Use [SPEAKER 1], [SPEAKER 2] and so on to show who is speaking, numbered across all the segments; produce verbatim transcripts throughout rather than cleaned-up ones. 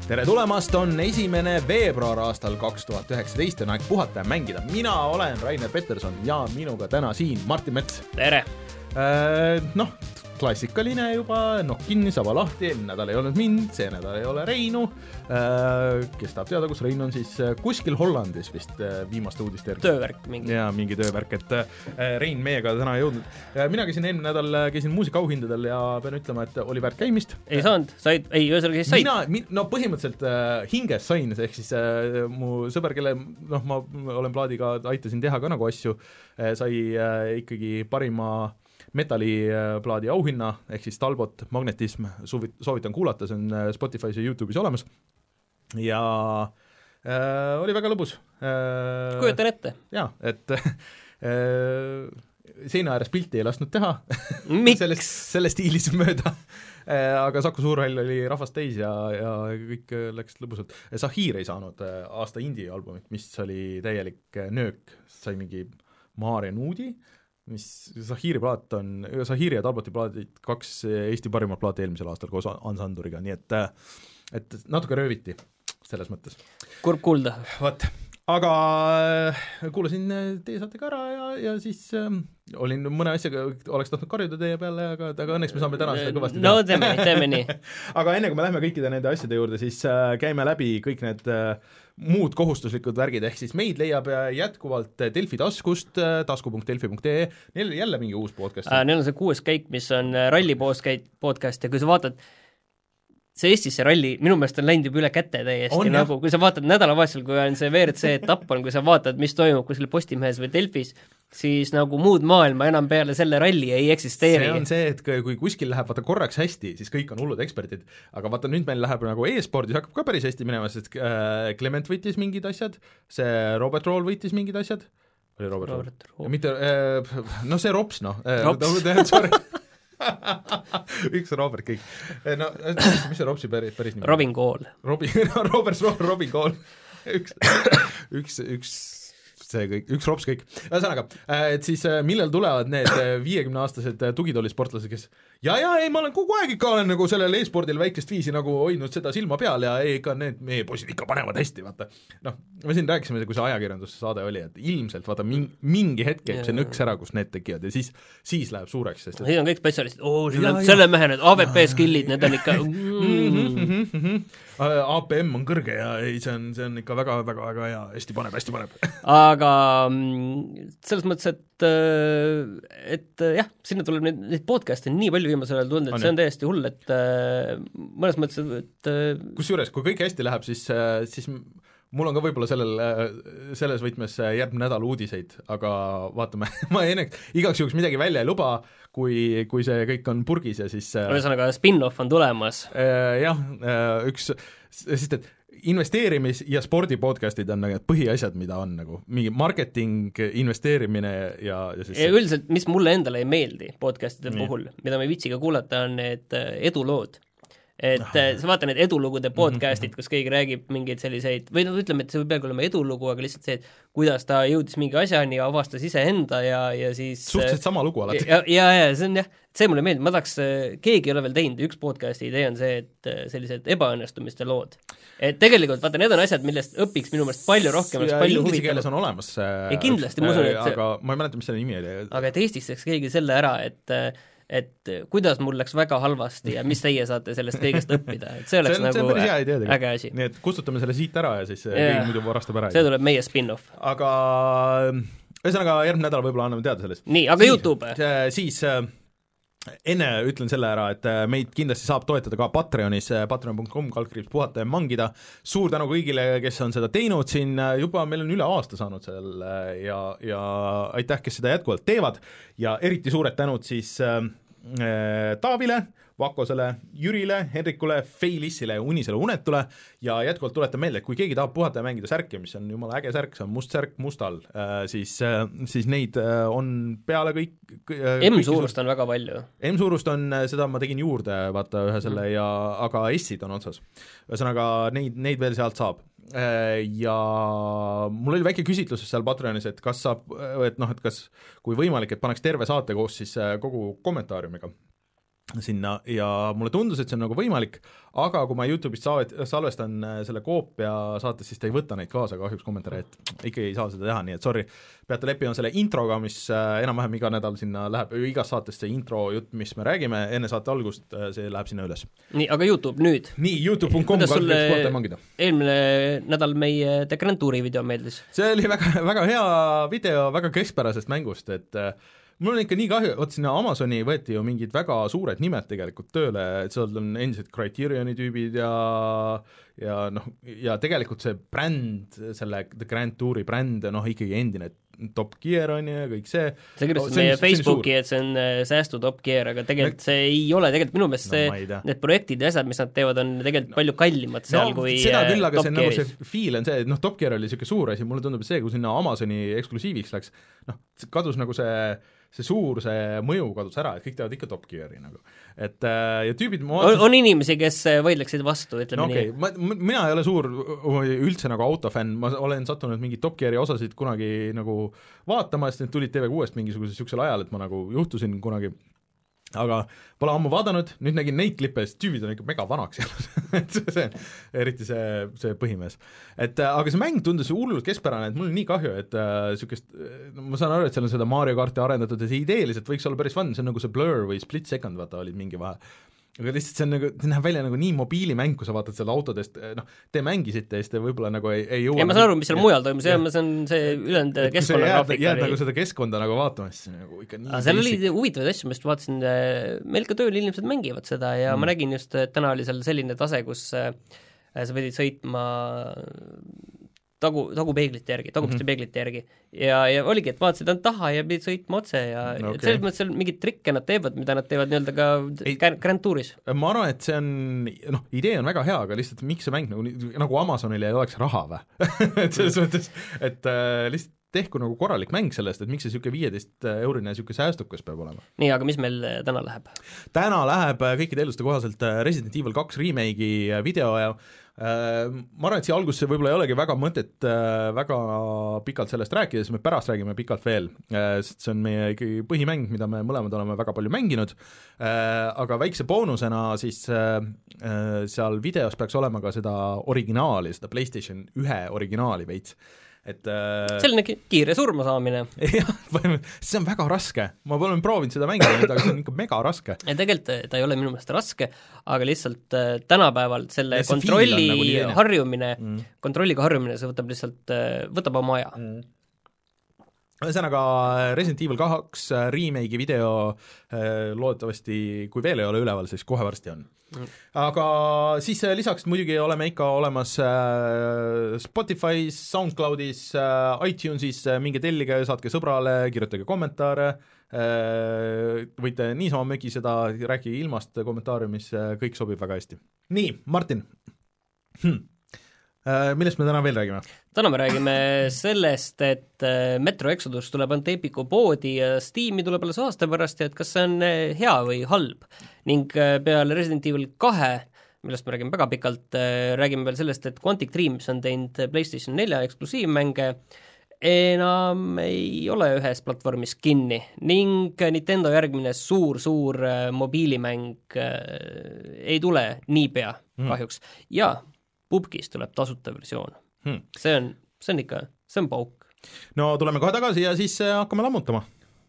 [SPEAKER 1] tere tulemast, on esimene veebruar aastal kaks tuhat üheksateist, on aeg puhata ja mängida. Mina olen Rainer Peterson ja minuga täna siin Martin Mets.
[SPEAKER 2] Tere!
[SPEAKER 1] Äh, noh, klassikaline juba, nokkin, saba lahti, nädal ei olnud mind, see nädal ei ole Reinu. Äh, kes tahab teada, kus Rein on, siis kuskil Hollandis vist viimaste uudiste järgi.
[SPEAKER 2] Töövärk mingi.
[SPEAKER 1] Jaa, mingi töövärk, et Rein meiega täna ei jõudnud. Mina käisin eelmine nädal, käisin muusikaauhindadel ja pean ütlema, et oli väärt käimist.
[SPEAKER 2] Ei saanud, said, ei, ühesõnaga siis said.
[SPEAKER 1] Mina, no põhimõtteliselt äh, hinges sain, ehk siis äh, mu sõber, kelle, noh, ma olen plaadiga, aitasin teha ka nagu asju, äh, sai äh, ikkagi parima metalliplaadi auhinna, ehk siis Talbot Magnetism, soovitan kuulata, see on Spotify's ja YouTube'is olemas ja äh, oli väga lõbus äh,.
[SPEAKER 2] Kujutan ette.
[SPEAKER 1] Jaa, et äh, seina ääres pilti ei lasknud teha sellest, selle stiilis mööda äh, aga Saku Suurhall oli rahvast täis ja, ja kõik läks lõbusalt. Sahir ei saanud aasta indie-albumit, mis oli täielik nöök, sai mingi Maarja Nuudi, mis Sahiri plaat on, Sahiri ja Talboti plaadid, kaks Eesti parimat plaati eelmisel aastal koos Ansanduriga, nii et, et natuke rööviti selles mõttes.
[SPEAKER 2] Kurb kuulda.
[SPEAKER 1] Vat, aga kuulasin teie saatega ära ja, ja siis äh, olin mõne asjaga, oleks tahtnud karjuda teie peale, aga, aga õnneks me saame täna seda kõvasti
[SPEAKER 2] no teha. teeme, teeme nii.
[SPEAKER 1] Aga enne kui me lähme kõikide nende asjade juurde, siis äh, käime läbi kõik need äh, muud kohustuslikud värgid, ehk siis meid leiab jätkuvalt Delfi taskust, tasku punkt delfi punkt ee, neil oli jälle mingi uus podcast.
[SPEAKER 2] Äh, neil on see kuues käik, mis on ralli podcast ja kui sa vaatad, see Eestis see ralli, minu meelest on läinud juba üle käte täiesti, on, nagu kui sa vaatad nädalavahetusel, kui on see V R C etapp on, kui sa vaatad, mis toimub kuskil Postimehes või Delfis, siis nagu muud maailma enam peale selle ralli ei eksisteeri.
[SPEAKER 1] See on see, et kui kuskil läheb vaata korraks hästi, siis kõik on hullud eksperdid, aga vaata nüüd meil läheb nagu e-spordis hakkab ka päris hästi minema, sest äh, Clement võitis mingid asjad, see Robert Roll võitis mingid asjad, oli Robert, Robert Roll, mitte, äh, no see Rops, noh, sorry üks Robert kõik. No, mis see Robsi päris, päris nimi?
[SPEAKER 2] Robin Kool.
[SPEAKER 1] Robin, Robert Robin Kool. üks, üks, üks see kõik, üks Rops kõik. Ühesõnaga, et siis millal tulevad need viiekümne-aastased tugitollisportlased, kes ja, ja, ei, ma olen kogu aeg ikka olen nagu sellel e-spordil väikest viisi nagu hoidnud seda silma peal ja ei, ikka need meie poisid ikka panevad hästi, vaata. Noh, me siin rääkisime, kui see ajakirjandussaade oli, et ilmselt vaata mingi, mingi hetk käib see nõks ära, kus need tekivad ja siis, siis läheb suureks. Sest, et...
[SPEAKER 2] Siin on kõik spetsialistid, oo, selle mehe need A V P skillid, need on ikka
[SPEAKER 1] A P M on kõrge ja ei, see on, see on ikka väga, väga, väga hea, hästi paneb, hästi paneb.
[SPEAKER 2] Aga selles mõttes, et, et jah, sinna tuleb neid, neid podcast'e nii palju viimasel ajal tulnud, et on see on täiesti hull, et mõnes mõttes, et
[SPEAKER 1] kus juures, kui kõik hästi läheb, siis, siis mul on ka võib-olla sellel, selles võtmes järgmine nädal uudiseid, aga vaatame, ma enneks igaks juhuks midagi välja ei luba, kui, kui see kõik on purgis ja siis
[SPEAKER 2] ühesõnaga spin-off on tulemas.
[SPEAKER 1] Jah, üks, sest et investeerimis- ja spordipodcastid on nagu põhiasjad, mida on nagu mingi marketing, investeerimine ja, ja siis
[SPEAKER 2] ja üldiselt, mis mulle endale ei meeldi podcastide nii. Puhul, mida me vitsiga kuulata, on need edulood. Et ah, sa vaata need edulugude podcastid, kus keegi räägib mingeid selliseid, või no ütleme, et see võib peagi olema edulugu, aga lihtsalt see, et kuidas ta jõudis mingi asjani ja avastas iseenda ja, ja siis
[SPEAKER 1] suhteliselt sama lugu alati.
[SPEAKER 2] Ja, ja, ja see on jah, see mulle meeldib, ma tahaks, keegi ei ole veel teinud, üks podcasti idee on see, et sellised ebaõnnestumiste lood. Et tegelikult, vaata, need on asjad, millest õpiks minu meelest palju rohkem,
[SPEAKER 1] ja
[SPEAKER 2] palju
[SPEAKER 1] inglise keeles on olemas
[SPEAKER 2] ja kindlasti, ma usun, et
[SPEAKER 1] aga ma ei mäleta, mis selle nimi oli.
[SPEAKER 2] Aga et Eestis teeks keegi selle ära, et et kuidas mul läks väga halvasti ja mis teie saate sellest kõigest õppida, et see oleks see on, nagu see idea, äge asi.
[SPEAKER 1] Nii et kustutame selle siit ära ja siis keegi muidu varastab ära.
[SPEAKER 2] See tuleb meie spin-off.
[SPEAKER 1] Aga ühesõnaga järgmine nädal võib-olla anname teada sellest.
[SPEAKER 2] Nii, aga siis, YouTube?
[SPEAKER 1] Siis enne ütlen selle ära, et meid kindlasti saab toetada ka Patreonis, patreon punkt com kaldkriips puhata ja mangida. Suur tänu kõigile, kes on seda teinud siin, juba meil on üle aasta saanud seal ja, ja aitäh, kes seda jätkuvalt teevad ja eriti suured tänud siis äh, Taavile, Vakosele, Jürile, Henrikule, Feilissile, Unisele, Unetule ja jätkuvalt tuletan meelde, et kui keegi tahab puhata ja mängida särke, mis on jumala äge särk, see on must särk mustal, siis, siis neid on peale kõik
[SPEAKER 2] M-suurust on väga palju.
[SPEAKER 1] M-suurust on, seda ma tegin juurde, vaata ühe selle mm. ja, aga S-id on otsas. Ühesõnaga, neid, neid veel sealt saab. Ja mul oli väike küsitlus seal Patreonis, et kas saab, et noh, et kas kui võimalik, et paneks terve saate koos siis kogu kommentaariumiga. sinna ja mulle tundus, et see on nagu võimalik, aga kui ma YouTube'ist saavet, salvestan selle koopia saates, siis ta ei võta neid kaasa kahjuks kommentaare, et ikkagi ei saa seda teha, nii et sorry, peate leppima selle introga, mis enam-vähem iga nädal sinna läheb, igas saates see intro jutt, mis me räägime enne saate algust, see läheb sinna üles.
[SPEAKER 2] Nii, aga YouTube nüüd?
[SPEAKER 1] Nii, youtube punkt com kalkriips mangida.
[SPEAKER 2] Eelmine nädal meie The Grand Touri video meeldis.
[SPEAKER 1] See oli väga, väga hea video väga keskpärasest mängust, et mul on ikka nii kahju, vot sinna Amazoni võeti ju mingid väga suured nimed tegelikult tööle, et seal on endiselt Criterioni tüübid ja ja noh, ja tegelikult see bränd, selle The Grand Touri bränd, noh ikkagi endine Top Gear on ja kõik see.
[SPEAKER 2] See kirjutas meie Facebooki, et see on säästu Top Gear, aga tegelikult see ei ole, tegelikult minu meelest see, no, need projektid ja asjad, mis nad teevad, on tegelikult palju kallimad seal no, kui
[SPEAKER 1] seda küll, aga
[SPEAKER 2] Top
[SPEAKER 1] see, nagu see feel on see, et noh, Top Gear oli niisugune suur asi, mulle tundub, et see, kui sinna Amazoni eksklusiiviks läks, noh, kadus nagu see see suur, see mõju kadus ära, et kõik teevad ikka Top Geari nagu. Et ja tüübid
[SPEAKER 2] on, on inimesi, kes võidleksid vastu, ütleme
[SPEAKER 1] okay, nii. Ma, mina ei ole suur üldse nagu autofänn, ma olen sattunud mingi Top Geari osasid kunagi nagu vaatama, sest need tulid T V kuuest mingisugusel süksel ajal, et ma nagu juhtusin kunagi, aga pole ammu vaadanud, nüüd nägin neid klippe, sest tüübid on ikka mega vanaks et see, eriti see, see põhimees. Et aga see mäng tundus hullult keskpärane, et mul on nii kahju, et äh, sükest, no, ma saan aru, et seal on seda Mario karti arendatud ja see ideeliselt võiks olla päris fun, see on nagu see Blur või Split Second, vaata, olid mingi vahe. Aga lihtsalt see on nagu, see näeb välja nagu nii mobiilimäng, kui sa vaatad selle autodest, noh, te mängisite ja siis te võib-olla nagu ei, ei jõua.
[SPEAKER 2] Ja ma saan aru, mis seal mujal toimus, ja ma saan see ülend keskkonnagraafika.
[SPEAKER 1] Jääd nagu seda keskkonda nagu vaatama, siis nagu ikka nii.
[SPEAKER 2] Seal oli huvitavaid asju, ma just vaatasin, meil ka tööl inimesed mängivad seda ja mm. ma nägin just, et täna oli seal selline tase, kus sa pidid sõitma tagu, tagupeeglite järgi, tagupuste mm-hmm. peeglite järgi ja, ja oligi, et vaatasid ainult taha ja pidid sõitma otse ja okay. selles mõttes seal mingid trikke nad teevad, mida nad teevad nii-öelda ka ei, Grand Touris.
[SPEAKER 1] Ma arvan, et see on, noh, idee on väga hea, aga lihtsalt miks see mäng nagu, nagu Amazonil ei oleks raha või? et selles mõttes, et äh, lihtsalt tehku nagu korralik mäng sellest, et miks see niisugune viieteist eurine niisugune säästukas peab olema.
[SPEAKER 2] Nii, aga mis meil täna läheb?
[SPEAKER 1] Täna läheb kõikide eelduste kohaselt Resident Evil kaks remake'i video ja äh, ma arvan, et siia algusse võib-olla ei olegi väga mõtet äh, väga pikalt sellest rääkida, sest me pärast räägime pikalt veel, äh, sest see on meie ikkagi põhimäng, mida me mõlemad oleme väga palju mänginud, äh, aga väikse boonusena siis äh, seal videos peaks olema ka seda originaali, seda PlayStation ühe originaali veits. Et, äh,
[SPEAKER 2] selline kiire surma saamine.
[SPEAKER 1] jah, see on väga raske, ma olen proovinud seda mängida, aga see on ikka mega raske.
[SPEAKER 2] Ja tegelikult ta ei ole minu meelest raske, aga lihtsalt äh, tänapäeval selle ja kontrolli nagu harjumine, mm. kontrolliga harjumine, see võtab lihtsalt, äh, võtab oma aja. Mm.
[SPEAKER 1] Ühesõnaga Resident Evil kaks remake'i video loodetavasti, kui veel ei ole üleval, siis kohe varsti on. Mm. Aga siis lisaks muidugi oleme ikka olemas Spotify's, SoundCloudis, iTunesis, minge tellige, saatke sõbrale, kirjutage kommentaare, võite niisama mögiseda, rääkige ilmast kommentaariumis, kõik sobib väga hästi. Nii, Martin, hm. millest me täna veel räägime?
[SPEAKER 2] Täna me räägime sellest, et Metro Exodus tuleb ainult Epiku poodi ja Steam'i tuleb alles aasta pärast ja et kas see on hea või halb. Ning peale Resident Evil kahe, millest me räägime väga pikalt, räägime veel sellest, et Quantic Dreams on teinud PlayStation nelja eksklusiivmänge, enam ei ole ühes platvormis kinni ning Nintendo järgmine suur-suur mobiilimäng ei tule niipea kahjuks. Ja Pubgis tuleb tasuta versioon. Hmm. See on, see on ikka, see on pauk.
[SPEAKER 1] No tuleme kohe tagasi ja siis hakkame lammutama.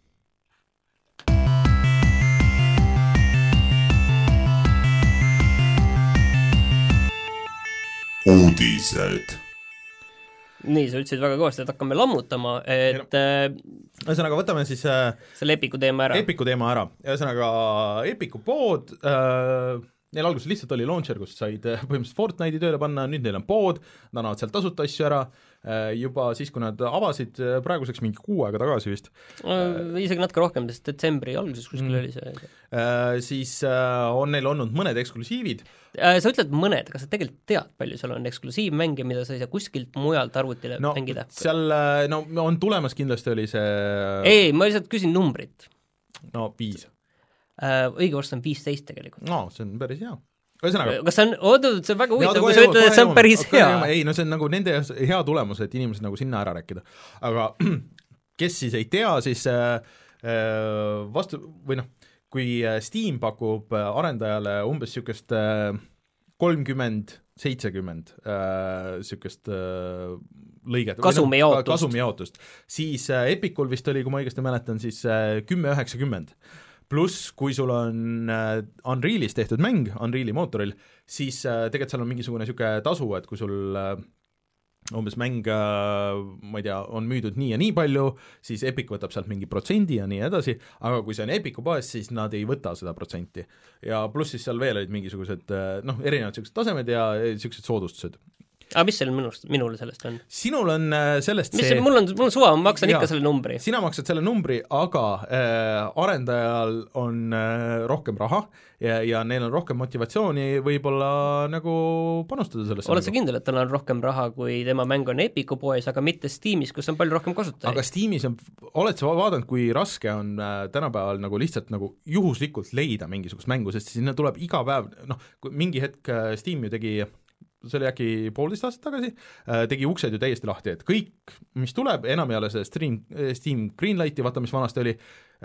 [SPEAKER 1] Uudised.
[SPEAKER 2] Nii, sa ütlesid väga kõvasti, et hakkame lammutama, et
[SPEAKER 1] ühesõnaga, võtame siis äh,
[SPEAKER 2] selle Epiku teema ära.
[SPEAKER 1] Epiku teema ära. Ühesõnaga, Epiku pood äh, neil alguses lihtsalt oli launcher, kus said põhimõtteliselt Fortnite'i tööle panna, nüüd neil on pood, nad annavad sealt tasuta asju ära, juba siis, kui nad avasid praeguseks mingi kuu aega tagasi vist.
[SPEAKER 2] Isegi natuke rohkem, sest detsembri alguses kuskil mm. oli see.
[SPEAKER 1] Siis on neil olnud mõned eksklusiivid.
[SPEAKER 2] Sa ütled mõned, kas sa tegelikult tead, palju seal on eksklusiivmänge, mida sa ei saa kuskilt mujalt arvutile
[SPEAKER 1] no,
[SPEAKER 2] mängida?
[SPEAKER 1] Seal no, on tulemas kindlasti oli see
[SPEAKER 2] ei, ma lihtsalt küsin numbrit.
[SPEAKER 1] No, viis.
[SPEAKER 2] Uh, õige varst on viisteist tegelikult.
[SPEAKER 1] No, see on päris hea. Ühesõnaga.
[SPEAKER 2] Kas see on, oodud, see on väga huvitav, kui sa ütled, et see on päris hea.
[SPEAKER 1] Ei, no see on nagu nende hea tulemus, et inimesed nagu sinna ära rääkida. Aga kes siis ei tea, siis vastu, või noh, kui Steam pakub arendajale umbes niisugust kolmkümmend, seitsekümmend niisugust lõiget,
[SPEAKER 2] kasumijaotust.
[SPEAKER 1] kasumijaotust, siis Epicul vist oli, kui ma õigesti mäletan, siis kümme üheksakümmend. Pluss, kui sul on Unrealis tehtud mäng, Unreali mootoril, siis tegelikult seal on mingisugune niisugune tasu, et kui sul umbes mäng, ma ei tea, on müüdud nii ja nii palju, siis Epic võtab sealt mingi protsendi ja nii edasi, aga kui see on Epicu baas, siis nad ei võta seda protsenti. Ja pluss siis seal veel olid mingisugused, noh, erinevad niisugused tasemed ja niisugused soodustused.
[SPEAKER 2] aga mis seal minust, minul sellest on?
[SPEAKER 1] Sinul on sellest
[SPEAKER 2] mis
[SPEAKER 1] see...
[SPEAKER 2] Mul on, mul on suva, ma maksan ja, ikka selle numbri.
[SPEAKER 1] Sina maksad selle numbri, aga äh, arendajal on äh, rohkem raha ja, ja neil on rohkem motivatsiooni võib-olla nagu panustada sellesse.
[SPEAKER 2] Oled sa kindel, et tal on rohkem raha, kui tema mäng on Epicu poes, aga mitte Steamis, kus on palju rohkem kasutajaid?
[SPEAKER 1] Aga Steamis on, oled sa vaadanud, kui raske on äh, tänapäeval nagu lihtsalt nagu juhuslikult leida mingisugust mängu, sest sinna tuleb iga päev, noh, mingi hetk äh, Steam ju tegi see oli äkki poolteist aastat tagasi, tegi uksed ju täiesti lahti, et kõik, mis tuleb, enam ei ole see Steam, Steam Greenlighti, vaata, mis vanasti oli,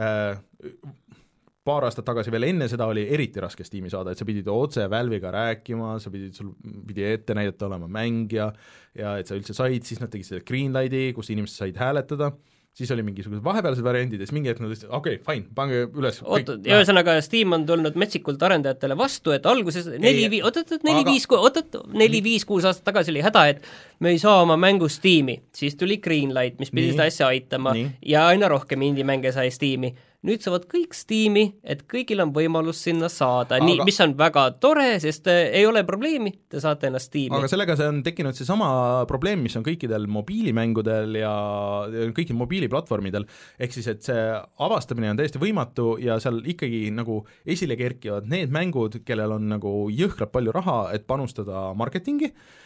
[SPEAKER 1] paar aastat tagasi veel enne seda oli eriti raske Steam'i saada, et sa pidid otse Valve'iga rääkima, sa pidid, sul pidi ette näidata olema mängija ja et sa üldse said, siis nad tegid selle Greenlighti, kus inimesed said hääletada, siis oli mingisugused vahepealsed variandid ja siis mingi hetk nad ütlesid, okei, okay, fine, pange üles.
[SPEAKER 2] Oot, ja ühesõnaga Steam on tulnud metsikult arendajatele vastu, et alguses neli, oot, oot, neli, viis, oot, oot, neli, viis, kuus aastat tagasi oli häda, et me ei saa oma mängu Steam'i, siis tuli Greenlight, mis pidi nii, seda asja aitama nii. Ja aina rohkem indie-mänge sai Steam'i. Nüüd saavad kõik Steam'i, et kõigil on võimalus sinna saada, aga, nii, mis on väga tore, sest ei ole probleemi, te saate ennast Steam'i.
[SPEAKER 1] Aga sellega see on tekkinud see sama probleem, mis on kõikidel mobiilimängudel ja kõikidel mobiiliplatvormidel, ehk siis, et see avastamine on täiesti võimatu ja seal ikkagi nagu esile kerkivad need mängud, kellel on nagu jõhkralt palju raha, et panustada marketingi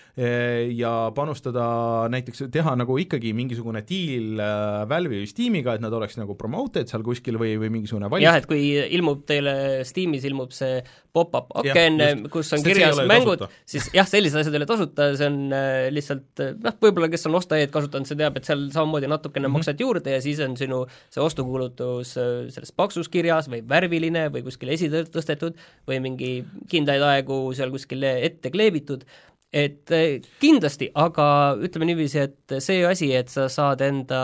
[SPEAKER 1] ja panustada näiteks, teha nagu ikkagi mingisugune deal Valve'i või Steamiga, et nad oleks nagu promoted seal kuskil või, või mingisugune valik.
[SPEAKER 2] Jah, et kui ilmub teile Steamis ilmub see pop-up oken, kus on kirjas mängud, siis jah, sellised asjad ei ole tasuta, see on lihtsalt, noh, võib-olla kes on ostajaid kasutanud, see teab, et seal samamoodi natukene mm-hmm. maksad juurde ja siis on sinu see ostukuulutus selles paksus kirjas või värviline või kuskil esitõstetud või mingi kindlaid aegu seal kuskil ette kleebitud, et kindlasti, aga ütleme niiviisi, et see asi, et sa saad enda,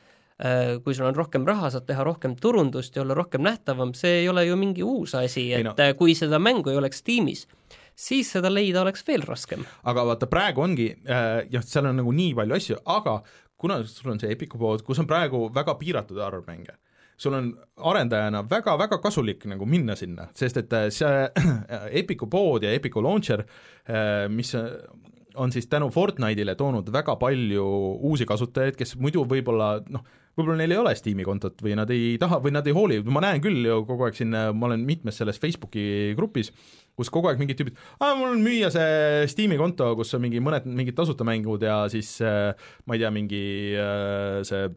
[SPEAKER 2] kui sul on rohkem raha, saad teha rohkem turundust ja olla rohkem nähtavam, see ei ole ju mingi uus asi, et no. kui seda mängu ei oleks Steamis, siis seda leida oleks veel raskem.
[SPEAKER 1] Aga vaata, praegu ongi, jah, seal on nagu nii palju asju, aga kuna sul on see Epicu pood, kus on praegu väga piiratud arv mänge, sul on arendajana väga-väga kasulik nagu minna sinna, sest et see Epicu pood ja Epicu launcher, mis on siis tänu Fortnite'ile toonud väga palju uusi kasutajaid, kes muidu võib-olla, noh, võib-olla neil ei ole Steam'i kontot või nad ei taha või nad ei hooli, ma näen küll ju kogu aeg siin, ma olen mitmes selles Facebooki grupis, kus kogu aeg mingid tüübid, ah, mul on müüa see Steam'i konto, kus on mingi mõned mingid tasuta mängud ja siis ma ei tea, mingi see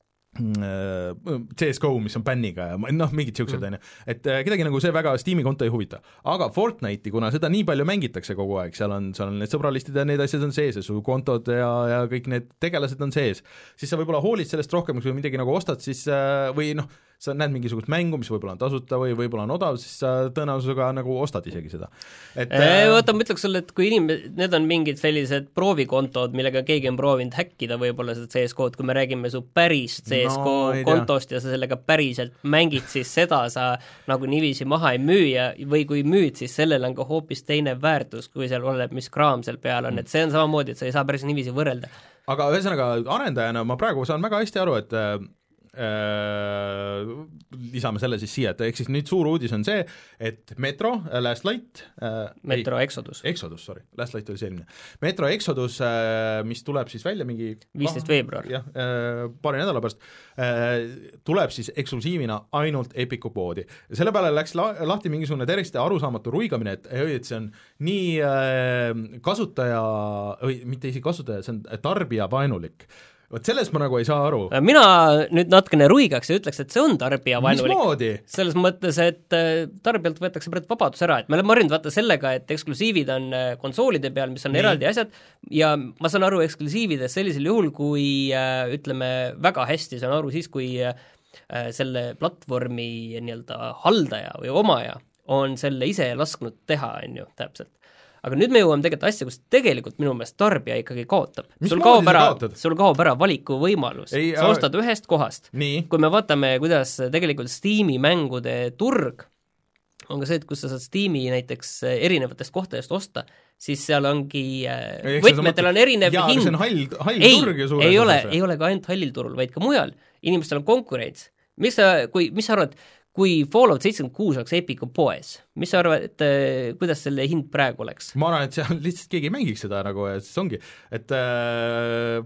[SPEAKER 1] C S G O, mis on bänniga ja noh, mingid siuksed mm. on, et kedagi nagu see väga Steam'i konto ei huvita, aga Fortnite'i, kuna seda nii palju mängitakse kogu aeg, seal on, seal on need sõbralistid ja need asjad on sees ja su kontod ja, ja kõik need tegelased on sees, siis sa võib-olla hoolid sellest rohkem, kui midagi nagu ostad, siis või noh, sa näed mingisugust mängu, mis võib-olla on tasuta või võib-olla on odav, siis sa tõenäosusega nagu ostad isegi seda.
[SPEAKER 2] Et, äh, oota, ma ütleks sulle, et kui inimesed, need on mingid sellised proovikontod, millega keegi on proovinud häkkida võib-olla seda C S G O-d, kui me räägime su päris C S G O no, kontost ja sa sellega päriselt mängid, siis seda sa nagu niiviisi maha ei müü ja, või kui müüd, siis sellel on ka hoopis teine väärtus, kui seal oleneb, mis kraam seal peal on, et see on samamoodi, et sa ei saa päris niiviisi võrrelda.
[SPEAKER 1] Aga ühesõnaga, arendajana ma praegu saan väga hästi aru, et lisame selle siis siia, et ehk siis nüüd suur uudis on see, et Metro, Last Light äh,
[SPEAKER 2] Metro ei, Exodus
[SPEAKER 1] Exodus, sorry, Last Light oli selline Metro Exodus, äh, mis tuleb siis välja mingi
[SPEAKER 2] viisteist veebruar
[SPEAKER 1] jah, äh, paari nädala pärast äh, tuleb siis eksklusiivina ainult Epicu poodi. Selle peale läks la- lahti mingisugune terviste arusaamatu ruigamine, et, et see on nii äh, kasutaja, või mitte isegi kasutaja, see on tarbija vaenulik. Vot sellest ma nagu ei saa aru.
[SPEAKER 2] Mina nüüd natukene ruigaks ja ütleks, et see on tarbija vaenulik.
[SPEAKER 1] Mismoodi?
[SPEAKER 2] Selles mõttes, et tarbijalt võetakse praegu vabadus ära, et me oleme harjunud vaata sellega, et eksklusiivid on konsoolide peal, mis on Nii. eraldi asjad, ja ma saan aru eksklusiivides sellisel juhul, kui ütleme väga hästi, saan aru siis, kui selle platvormi nii-öelda haldaja või omaja on selle ise lasknud teha, on ju, täpselt. Aga nüüd me jõuame tegelikult asja, kus tegelikult minu meelest tarbija ikkagi kaotab. Sul kaob, ära, sul kaob ära valiku võimalus. Ei, sa ostad äh... ühest kohast. Nii. Kui me vaatame, kuidas tegelikult Steam'i mängude turg on ka see, et kus sa saad Steam'i näiteks erinevatest kohtadest osta, siis seal ongi võtmetel on erinev
[SPEAKER 1] jaa,
[SPEAKER 2] hind.
[SPEAKER 1] See on hall, hall
[SPEAKER 2] ei,
[SPEAKER 1] turg ja
[SPEAKER 2] ei ole, ei ole ka ainult hallil turul, vaid ka mujal. Inimestel on konkurents. Mis sa, kui, mis sa arvad, kui Fallout seitsekümmend kuus oleks Epiku poes, mis sa arvad, et kuidas selle hind praegu oleks?
[SPEAKER 1] Ma arvan, et see on lihtsalt keegi mängiks seda nagu, ja siis ongi, et äh,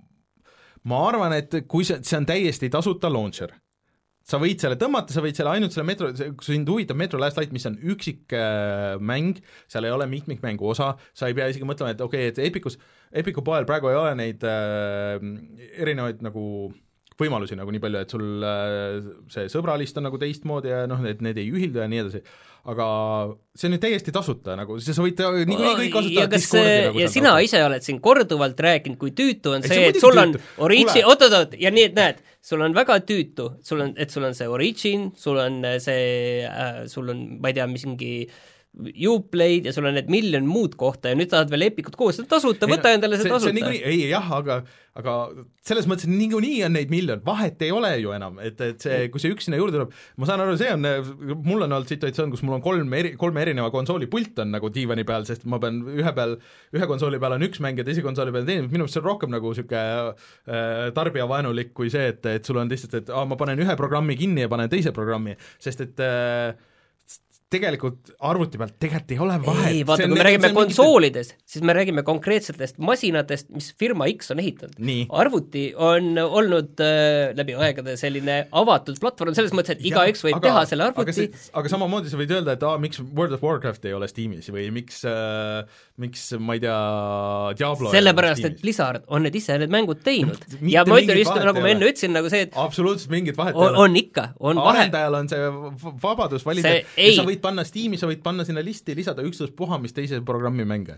[SPEAKER 1] ma arvan, et kui see, see on täiesti tasuta launcher, sa võid selle tõmmata, sa võid selle ainult selle Metro, kui sind huvitab Metro Last Light, mis on üksik äh, mäng, seal ei ole mitmikmängu osa, sa ei pea isegi mõtlema, et okei, okay, et Epicus, Epiku poel praegu ei ole neid äh, erinevaid nagu võimalusi nagu nii palju, et sul see sõbralist on nagu teistmoodi ja noh, et need ei ühildu ja nii edasi, aga see on nüüd täiesti tasuta, nagu sa võid nii kui kõik kasutada Discordi nagu
[SPEAKER 2] ja sina ise oled siin korduvalt rääkinud, kui tüütu on see, et sul on origin, oot-oot-oot, ja nii, et näed, sul on väga tüütu, sul on, et sul on see origin, sul on see äh,, sul on, ma ei tea, mingi Uplay'd ja sul on need miljon muud kohta ja nüüd tahad veel Epikut koos, tasuta, võta endale see, see tasuta.
[SPEAKER 1] See ei, jah, aga, aga selles mõttes, et niikuinii on neid miljon, vahet ei ole ju enam, et, et see, kui see üks sinna juurde tuleb, ma saan aru, see on, mul on olnud situatsioon, kus mul on kolm eri, kolme erineva konsooli pult on nagu diivani peal, sest ma pean ühe peal, ühe konsooli peal on üks mäng ja teise konsooli peal teine, minu meelest see on rohkem nagu siuke äh, tarbijavaenulik kui see, et, et sul on lihtsalt, et ah, ma panen ühe programmi kinni ja panen teise programmi, sest et äh, tegelikult arvuti pealt tegelikult ei ole vahet.
[SPEAKER 2] Ei, vaata, kui me räägime konsoolidest, mingit... siis me räägime konkreetsetest masinatest, mis firma X on ehitanud. Nii. Arvuti on olnud äh, läbi aegade selline avatud platvorm, selles mõttes, et iga X võib aga, teha selle arvuti.
[SPEAKER 1] Aga, see, aga samamoodi sa võid öelda, et ah, miks World of Warcraft ei ole Steamis või miks, äh, miks ma ei tea, Diablo
[SPEAKER 2] sellepärast, et Blizzard on need ise need mängud teinud. No, ja ma ütlen just, nagu ma enne ütlesin, nagu see, et
[SPEAKER 1] absoluutselt mingit vahet
[SPEAKER 2] on, on ikka, on vahe.
[SPEAKER 1] Arendajal on see vabadus valida, ja sa võid panna Steam'i, sa võid panna sinna listi, lisada üksus puha, mis teise programmi mänge.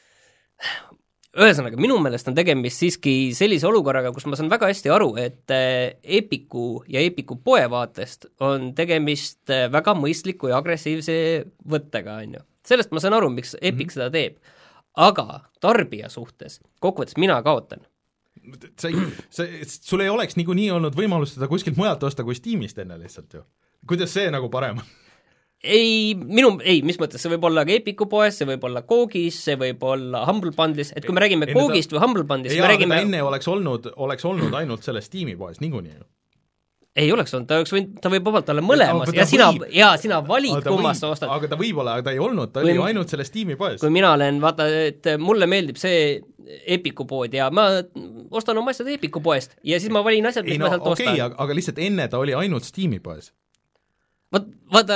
[SPEAKER 2] Ühesõnaga, minu meelest on tegemist siiski sellise olukorraga, kus ma saan väga hästi aru, et Epiku ja Epiku poe vaatest on tegemist väga mõistliku ja agressiivse võttega, on ju. Sellest ma saan aru, miks Epic mm-hmm. seda teeb. Aga tarbija suhtes, kokkuvõttes mina kaotan.
[SPEAKER 1] Sa ei, sa, sul ei oleks niikuinii olnud võimalust seda kuskilt mujalt osta kui Steamist enne lihtsalt ju. Kuidas see nagu parem on?
[SPEAKER 2] Ei, minu, ei, mis mõttes, see võib olla ka Epiku poes, see võib olla Googis, see võib olla Humble Bundle'is, et kui me räägime Googist või Humble Bundle'ist, me räägime...
[SPEAKER 1] enne oleks olnud, oleks olnud ainult selle Steam'i poes, niikuinii ju.
[SPEAKER 2] Ei oleks olnud, ta oleks võinud, ta võib vabalt olla mõlemas ja sina, ja sina valid, kummast sa ostad.
[SPEAKER 1] Aga ta võib olla, aga ta ei olnud, ta kui, oli ju ainult selle Steam'i poes.
[SPEAKER 2] Kui mina olen, vaata, et mulle meeldib see Epiku pood ja ma ostan oma asjad Epiku poest ja siis ma valin asjad, mis ei, no, ma sealt okay, ostan.
[SPEAKER 1] Aga, aga lihtsalt enne ta oli ainult Steam'i poes.
[SPEAKER 2] Vaat, vaata,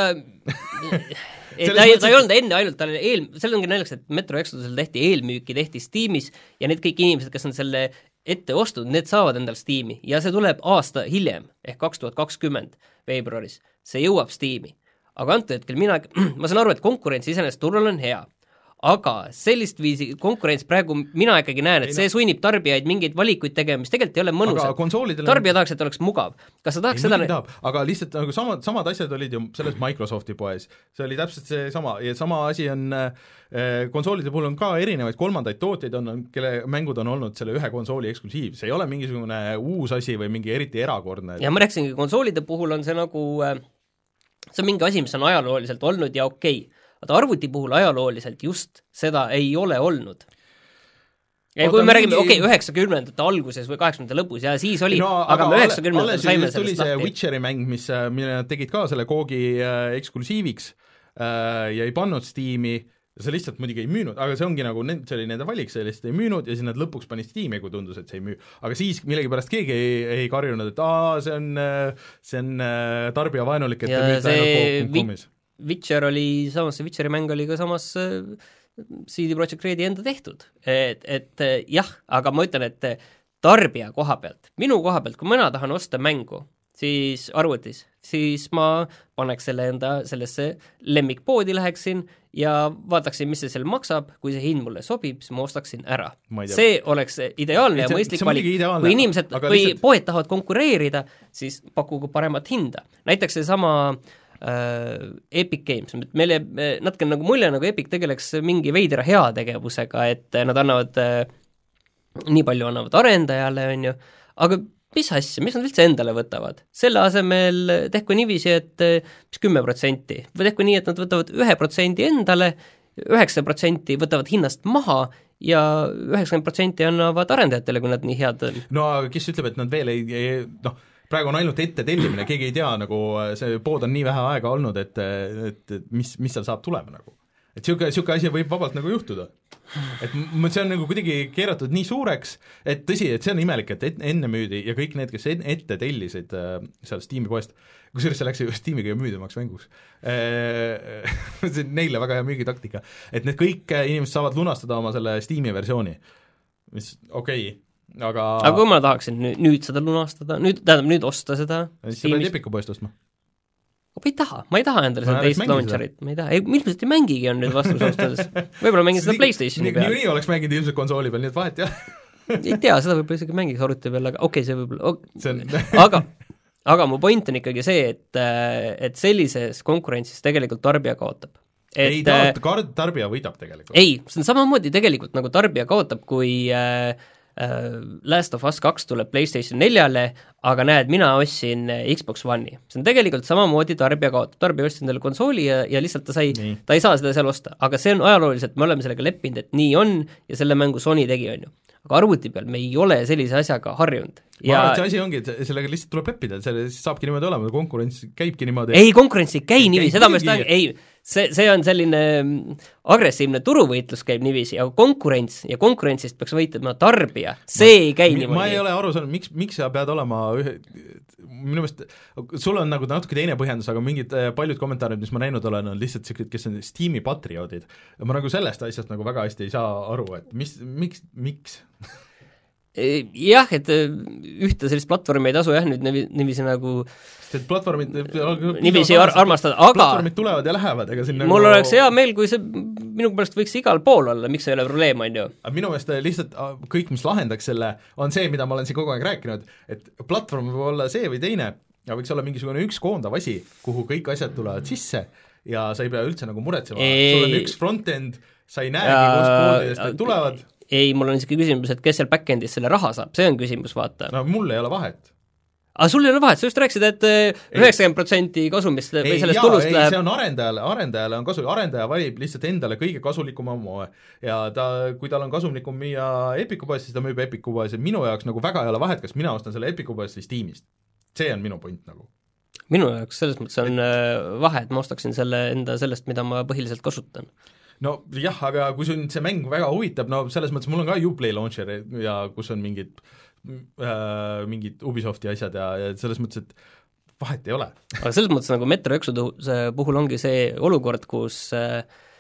[SPEAKER 2] ta, ta ei olnud enne ainult, ta oli eel, seal ongi näiteks, et Metro Exodusel tehti eelmüüki, tehti Steamis ja need kõik inimesed, kes on selle ette ostud, need saavad endal Steam'i ja see tuleb aasta hiljem, ehk kaks tuhat kakskümmend veebruaris, see jõuab Steam'i. Aga antud hetkel mina, ma saan aru, et konkurents iseenesest turul on hea, aga sellist viisi konkurents praegu mina ikkagi näen, et ei, see no. sunnib tarbijaid mingeid valikuid tegema, mis tegelikult ei ole mõnusad. Tarbija tahaks, et oleks mugav. Kas sa tahaks ei, seda...
[SPEAKER 1] Tahab, aga lihtsalt nagu samad, samad asjad olid ju selles Microsofti poes. See oli täpselt see sama ja sama asi on äh, konsoolide puhul on ka erinevaid kolmandaid tootjaid, on, kelle mängud on olnud selle ühe konsooli eksklusiiv. See ei ole mingisugune uus asi või mingi eriti erakordne.
[SPEAKER 2] Ja ma rääksingi, konsoolide puhul on see nagu äh, see on mingi asi, mis on ajalooliselt olnud ja okei okay. Aga arvuti puhul ajalooliselt just seda ei ole olnud. Ja kui me räägime, okei, okay, üheksakümnendate alguses või kaheksakümnendate lõpus ja siis oli, no, aga, aga me üheksakümnendatel saime sellest
[SPEAKER 1] tuli see Witcheri mäng, mis, mille nad tegid ka selle Googi äh, eksklusiiviks äh, ja ei pannud Steam'i, see lihtsalt muidugi ei müünud, aga see ongi nagu, see oli nende valik, see lihtsalt ei müünud ja siis nad lõpuks panid Steam'i, kui tundus, et see ei müü. Aga siis millegipärast keegi ei, ei karjunud, et aa, see on, see on tarbija vaenulik, et ja te müüd ainult punkt comis.
[SPEAKER 2] Witcher oli samas, see Witcheri mäng oli ka samas C D Projekt Redi enda tehtud, et, et jah, aga ma ütlen, et tarbija koha pealt, minu koha pealt, kui mina tahan osta mängu, siis arvutis, siis ma paneks selle enda sellesse lemmikpoodi läheksin ja vaataksin, mis see seal maksab, kui see hind mulle sobib, siis ma ostaksin ära. See oleks ideaalne ja
[SPEAKER 1] see,
[SPEAKER 2] mõistlik
[SPEAKER 1] see
[SPEAKER 2] valik.
[SPEAKER 1] Ideaalne,
[SPEAKER 2] kui inimesed, kui
[SPEAKER 1] lihtsalt...
[SPEAKER 2] poed tahavad konkureerida, siis pakugu paremat hinda. Näiteks see sama äh, Epic Games, meile natuke nagu mulje, nagu Epic tegeleks mingi veidra heategevusega, et nad annavad äh, nii palju annavad arendajale, on ju, aga mis asja, mis nad üldse endale võtavad? Selle asemel tehku niiviisi, et mis kümme protsenti, või tehku nii, et nad võtavad ühe protsendi endale, üheksa protsenti võtavad hinnast maha ja üheksakümmend protsenti annavad arendajatele, kui nad nii head on.
[SPEAKER 1] No kes ütleb, et nad veel ei, ei noh, praegu on ainult ette tellimine, keegi ei tea, nagu see pood on nii vähe aega olnud, et, et mis, mis seal saab tulema nagu. Et siuke, siuke asi võib vabalt nagu juhtuda. Et see on nagu kuidagi keeratud nii suureks, et tõsi, et see on imelik, et enne müüdi ja kõik need, kes ette tellisid äh, seal Steam'i poest, kusjuures see läks ju Steam'iga müüdamaks mänguks äh,, see on neile väga hea müügitaktika, et need kõik inimesed saavad lunastada oma selle Steam'i versiooni, mis okei okay, aga
[SPEAKER 2] aga kui ma tahaksin nüüd, nüüd seda lunastada, nüüd, tähendab nüüd osta seda
[SPEAKER 1] siis sa pead Epiku poest ostma.
[SPEAKER 2] ma ei taha, ma ei taha endale seda teist launcherit, ma ei taha, ei, ilmselt ei mängigi on nüüd vastus ostades, võib-olla mängin seda PlayStationi
[SPEAKER 1] nii,
[SPEAKER 2] peal.
[SPEAKER 1] Nii oleks mänginud ilmselt konsooli peal, nii et vahet jah.
[SPEAKER 2] ei tea, seda võib-olla isegi mängiks arvuti peal, aga okei okay,, see võib-olla okay.
[SPEAKER 1] On...
[SPEAKER 2] aga, aga mu point on ikkagi see, et, et sellises konkurentsis tegelikult tarbija kaotab. Et,
[SPEAKER 1] ei, ta, tarbija võidab tegelikult.
[SPEAKER 2] ei, see on samamoodi tegelikult nagu tarbija kaotab, kui äh, Last of Us kaks tuleb PlayStation neljale, aga näed, mina ostsin Xbox One'i. See on tegelikult samamoodi tarbija kaotab. Tarbija ostis endale konsooli ja, ja lihtsalt ta sai, nii. ta ei saa seda seal osta. Aga see on ajalooliselt, me oleme sellega leppinud, et nii on ja selle mängu Sony tegi, on ju. Aga arvuti peal me ei ole sellise asjaga harjunud.
[SPEAKER 1] Ja... ma arvan, et see asi ongi, et sellega lihtsalt tuleb leppida, see saabki niimoodi olema, konkurents käibki niimoodi.
[SPEAKER 2] Ei, konkurents ei käi niiviisi, seda ma just tahan, ei, see, see on selline agressiivne turuvõitlus käib niiviisi, aga konkurents ja konkurentsist peaks võitlema tarbija, see ma, ei käi niimoodi.
[SPEAKER 1] Ma ei ole aru saanud, miks, miks sa pead olema ühe, minu meelest, sul on nagu natuke teine põhjendus, aga mingid paljud kommentaarid, mis ma näinud olen, on lihtsalt sellised, kes on Steam'i patrioodid. Ma nagu sellest asjast nagu väga hästi ei saa aru, et mis, miks, miks?
[SPEAKER 2] jah, et ühte sellist platvormi ei tasu jah, nüüd niiviisi nagu
[SPEAKER 1] et platvormid
[SPEAKER 2] niiviisi ar armastada, aga
[SPEAKER 1] platvormid tulevad ja lähevad, ega siin
[SPEAKER 2] mul nagu... oleks hea meel, kui see minu pärast võiks igal pool olla, miks see ei ole probleem, on ju?
[SPEAKER 1] Minu meelest lihtsalt kõik, mis lahendaks selle, on see, mida ma olen siin kogu aeg rääkinud, et platvorm võib olla see või teine, ja võiks olla mingisugune üks koondav asi, kuhu kõik asjad tulevad sisse ja sa ei pea üldse nagu muretsema, sul on üks front-end, sa ei näegi, kus poodidest need tulevad.
[SPEAKER 2] Ei, mul on isegi küsimus, et kes seal back-endis selle raha saab, see on küsimus, vaata.
[SPEAKER 1] No mul ei ole vahet.
[SPEAKER 2] Aga sul ei ole vahet, sa just rääkisid, et üheksakümmend protsenti kasumist või sellest
[SPEAKER 1] jaa,
[SPEAKER 2] tulust
[SPEAKER 1] ei,
[SPEAKER 2] läheb.
[SPEAKER 1] see on arendajale, arendajale on kasu, arendaja valib lihtsalt endale kõige kasulikuma moe ja ta, kui tal on kasumlikum müüa Epiku poest, siis ta müüb Epiku poest ja minu jaoks nagu väga ei ole vahet, kas mina ostan selle Epiku poest või Steamist. See on minu point nagu.
[SPEAKER 2] Minu jaoks selles mõttes on et... vahe, et ma ostaksin selle enda sellest, mida ma põhiliselt kasutan.
[SPEAKER 1] No jah, aga kui sul see mäng väga huvitab, no selles mõttes mul on ka Uplay Launcher ja kus on mingid, äh, mingid Ubisofti asjad ja, ja selles mõttes, et vahet ei ole. Aga
[SPEAKER 2] selles mõttes nagu Metro Exoduse puhul ongi see olukord, kus äh,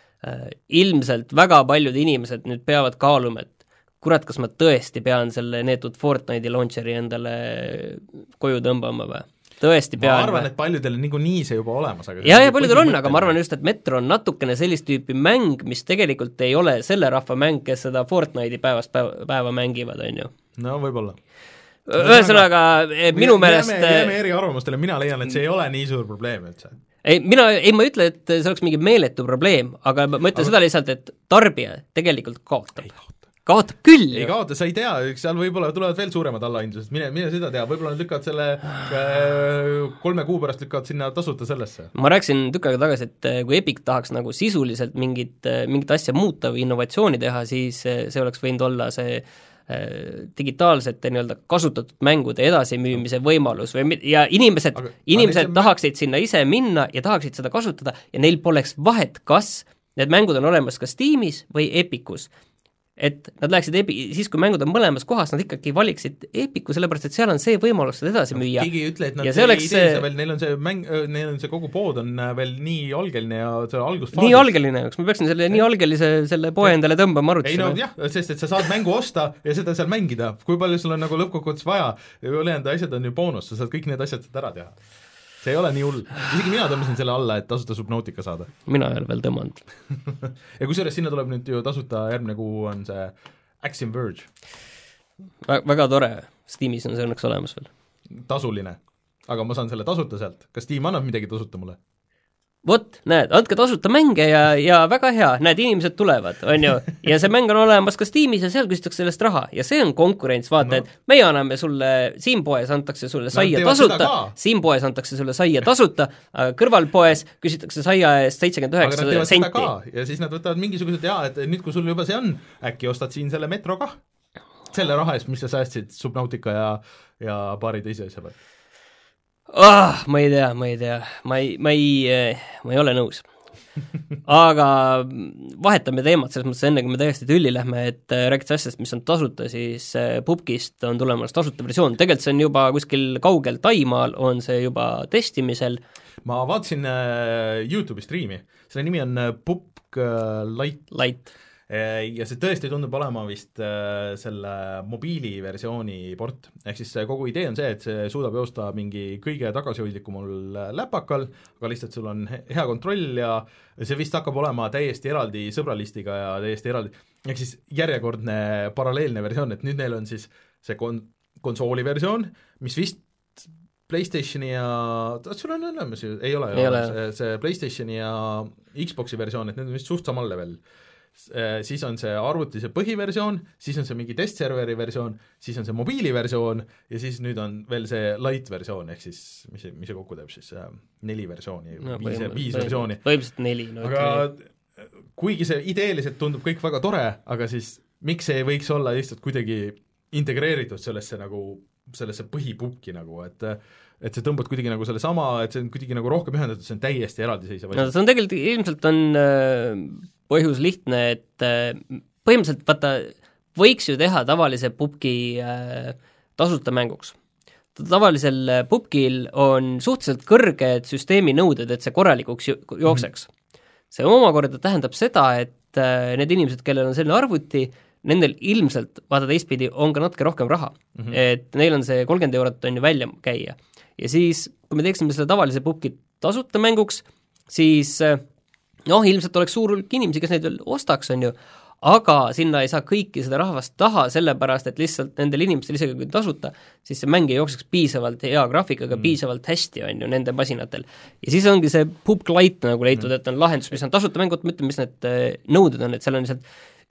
[SPEAKER 2] ilmselt väga paljud inimesed nüüd peavad kaaluma, et kurat, kas ma tõesti pean selle neetud Fortnite'i launcheri endale koju tõmbama või? Tõesti pean.
[SPEAKER 1] Ma arvan, et paljudel niiku nii see juba olemas. Aga
[SPEAKER 2] ja, ja paljudel on, aga ma arvan just, et Metro on natukene sellist tüüpi mäng, mis tegelikult ei ole selle rahva mäng, kes seda Fortnite'i päevast päeva, päeva mängivad, on ju.
[SPEAKER 1] No võib-olla.
[SPEAKER 2] Ühesõnaga, minu meelest
[SPEAKER 1] jääme, jääme eri arvamustele, mina leian, et see ei ole nii suur probleem üldse.
[SPEAKER 2] Ei, mina, ei ma ütle, et see oleks mingi meeletu probleem, aga ma ütlen aga... seda lihtsalt, et tarbija tegelikult kaotab. Kaotab küll.
[SPEAKER 1] Ei kaota, sa ei tea, seal võib-olla tulevad veel suuremad allahindused, mine, mine seda tea, võib-olla nad lükkavad selle äh, kolme kuu pärast lükkavad sinna tasuta sellesse. Ma
[SPEAKER 2] rääkisin tükk aega tagasi, et kui Epic tahaks nagu sisuliselt mingit, mingit asja muuta või innovatsiooni teha, siis see oleks võinud olla see äh, digitaalsete nii-öelda kasutatud mängude edasimüümise võimalus või, ja inimesed, aga, inimesed aga tahaksid mä... sinna ise minna ja tahaksid seda kasutada ja neil poleks vahet, kas need mängud on olemas ka Steamis või Epicus. Et nad läheksid Epi-, siis kui mängud on mõlemas kohas, nad ikkagi valiksid Epiku, sellepärast et seal on see võimalus seda edasi müüa.
[SPEAKER 1] No, keegi ütle, et nad
[SPEAKER 2] ei
[SPEAKER 1] tee see... veel, neil on see mäng, neil on see kogu pood on veel nii algeline ja see algusfaadis.
[SPEAKER 2] Nii algeline, kas ma peaksin selle nii algelise selle poe endale tõmbama arvutusele?
[SPEAKER 1] Ei no jah, sest et sa saad mängu osta ja seda seal mängida, kui palju sul on nagu lõppkokkuvõttes vaja, ülejäänud asjad on ju boonus, sa saad kõik need asjad ära teha. see ei ole nii hull. Isegi mina tõmbasin selle alla, et tasuta Subnautica saada.
[SPEAKER 2] Mina ei ole veel tõmmanud.
[SPEAKER 1] Ja kusjuures sinna tuleb nüüd ju tasuta, järgmine kuu on see Axiom Verge.
[SPEAKER 2] Väga tore, Steamis on see õnneks olemas veel.
[SPEAKER 1] Tasuline, aga ma saan selle tasuta sealt. Kas Steam annab midagi tasuta mulle?
[SPEAKER 2] Vot, näed, andke tasuta mänge ja, ja väga hea, näed, inimesed tulevad, on ju, ja see mäng on olemas ka Steamis ja seal küsitakse sellest raha ja see on konkurents, vaata no., et meie anname sulle, siin poes antakse sulle saia no, tasuta, siin poes antakse sulle saia tasuta, aga kõrvalpoes küsitakse saia eest seitsekümmend üheksa senti.
[SPEAKER 1] Ja siis nad võtavad mingisugused, jaa, et nüüd kui sul juba see on, äkki ostad siin selle metro kah, selle raha eest, mis sa säästsid Subnautica ja, ja paari teise asja peal.
[SPEAKER 2] Ah, ma ei tea, ma ei tea, ma ei, ma ei, ma ei ole nõus. Aga vahetame teemat, selles mõttes enne, kui me täiesti tülli lähme, et räägiks asjast, mis on tasuta, siis Pupkist on tulemas tasuta versioon. Tegelikult see on juba kuskil kaugel Taimaal, on see juba testimisel.
[SPEAKER 1] Ma vaatasin YouTube'i striimi, selle nimi on Pupk Light.
[SPEAKER 2] Light.
[SPEAKER 1] Ja see tõesti tundub olema vist selle mobiiliversiooni port, ehk siis kogu idee on see, et see suudab joosta mingi kõige tagasihoidlikumul läpakal, aga lihtsalt sul on hea kontroll ja see vist hakkab olema täiesti eraldi sõbralistiga ja täiesti eraldi, ehk siis järjekordne paralleelne versioon, et nüüd neil on siis see kon- konsooli versioon, mis vist PlayStationi ja, sul on olemas ju, ei ole,
[SPEAKER 2] ei ole.
[SPEAKER 1] See, see PlayStationi ja Xboxi versioon, et need on vist suht samal level. Siis on see arvutise põhiversioon, siis on see mingi testserveri versioon, siis on see mobiiliversioon ja siis nüüd on veel see light versioon, ehk siis mis, mis see kokku teeb siis neli versiooni, no, viis, viis versiooni.
[SPEAKER 2] Põhimõtteliselt neli. No,
[SPEAKER 1] aga okay. Kuigi see ideeliselt tundub kõik väga tore, aga siis miks see ei võiks olla lihtsalt kuidagi integreeritud sellesse nagu, sellesse põhipupki nagu, et et see tõmbad kuidagi nagu selle sama, et see on kuidagi nagu rohkem ühendatud, see on täiesti eraldiseisev asi.
[SPEAKER 2] No see on tegelikult, ilmselt on äh, põhjus lihtne, et äh, põhimõtteliselt vaata, võiks ju teha tavalise pupki äh, tasuta mänguks. Tavalisel äh, pupkil on suhteliselt kõrged süsteemi nõuded, et see korralikuks jookseks. Mm-hmm. See omakorda tähendab seda, et äh, need inimesed, kellel on selline arvuti, nendel ilmselt, vaata teistpidi, on ka natuke rohkem raha. Mm-hmm. Et neil on see kolmkümmend eurot on ju välja käia. Ja siis, kui me teeksime selle tavalise pupki tasuta mänguks, siis noh, ilmselt oleks suur hulk inimesi, kes neid veel ostaks, on ju, aga sinna ei saa kõiki seda rahvast taha, sellepärast, et lihtsalt nendel inimestel isegi kui tasuta, siis see mäng ei jookseks piisavalt hea graafikaga, mm. piisavalt hästi, on ju, nende masinatel. Ja siis ongi see Pupk Light nagu leitud, mm. et on lahendus, mis on tasuta mängud, ma ütlen, mis need nõuded on, et seal on lihtsalt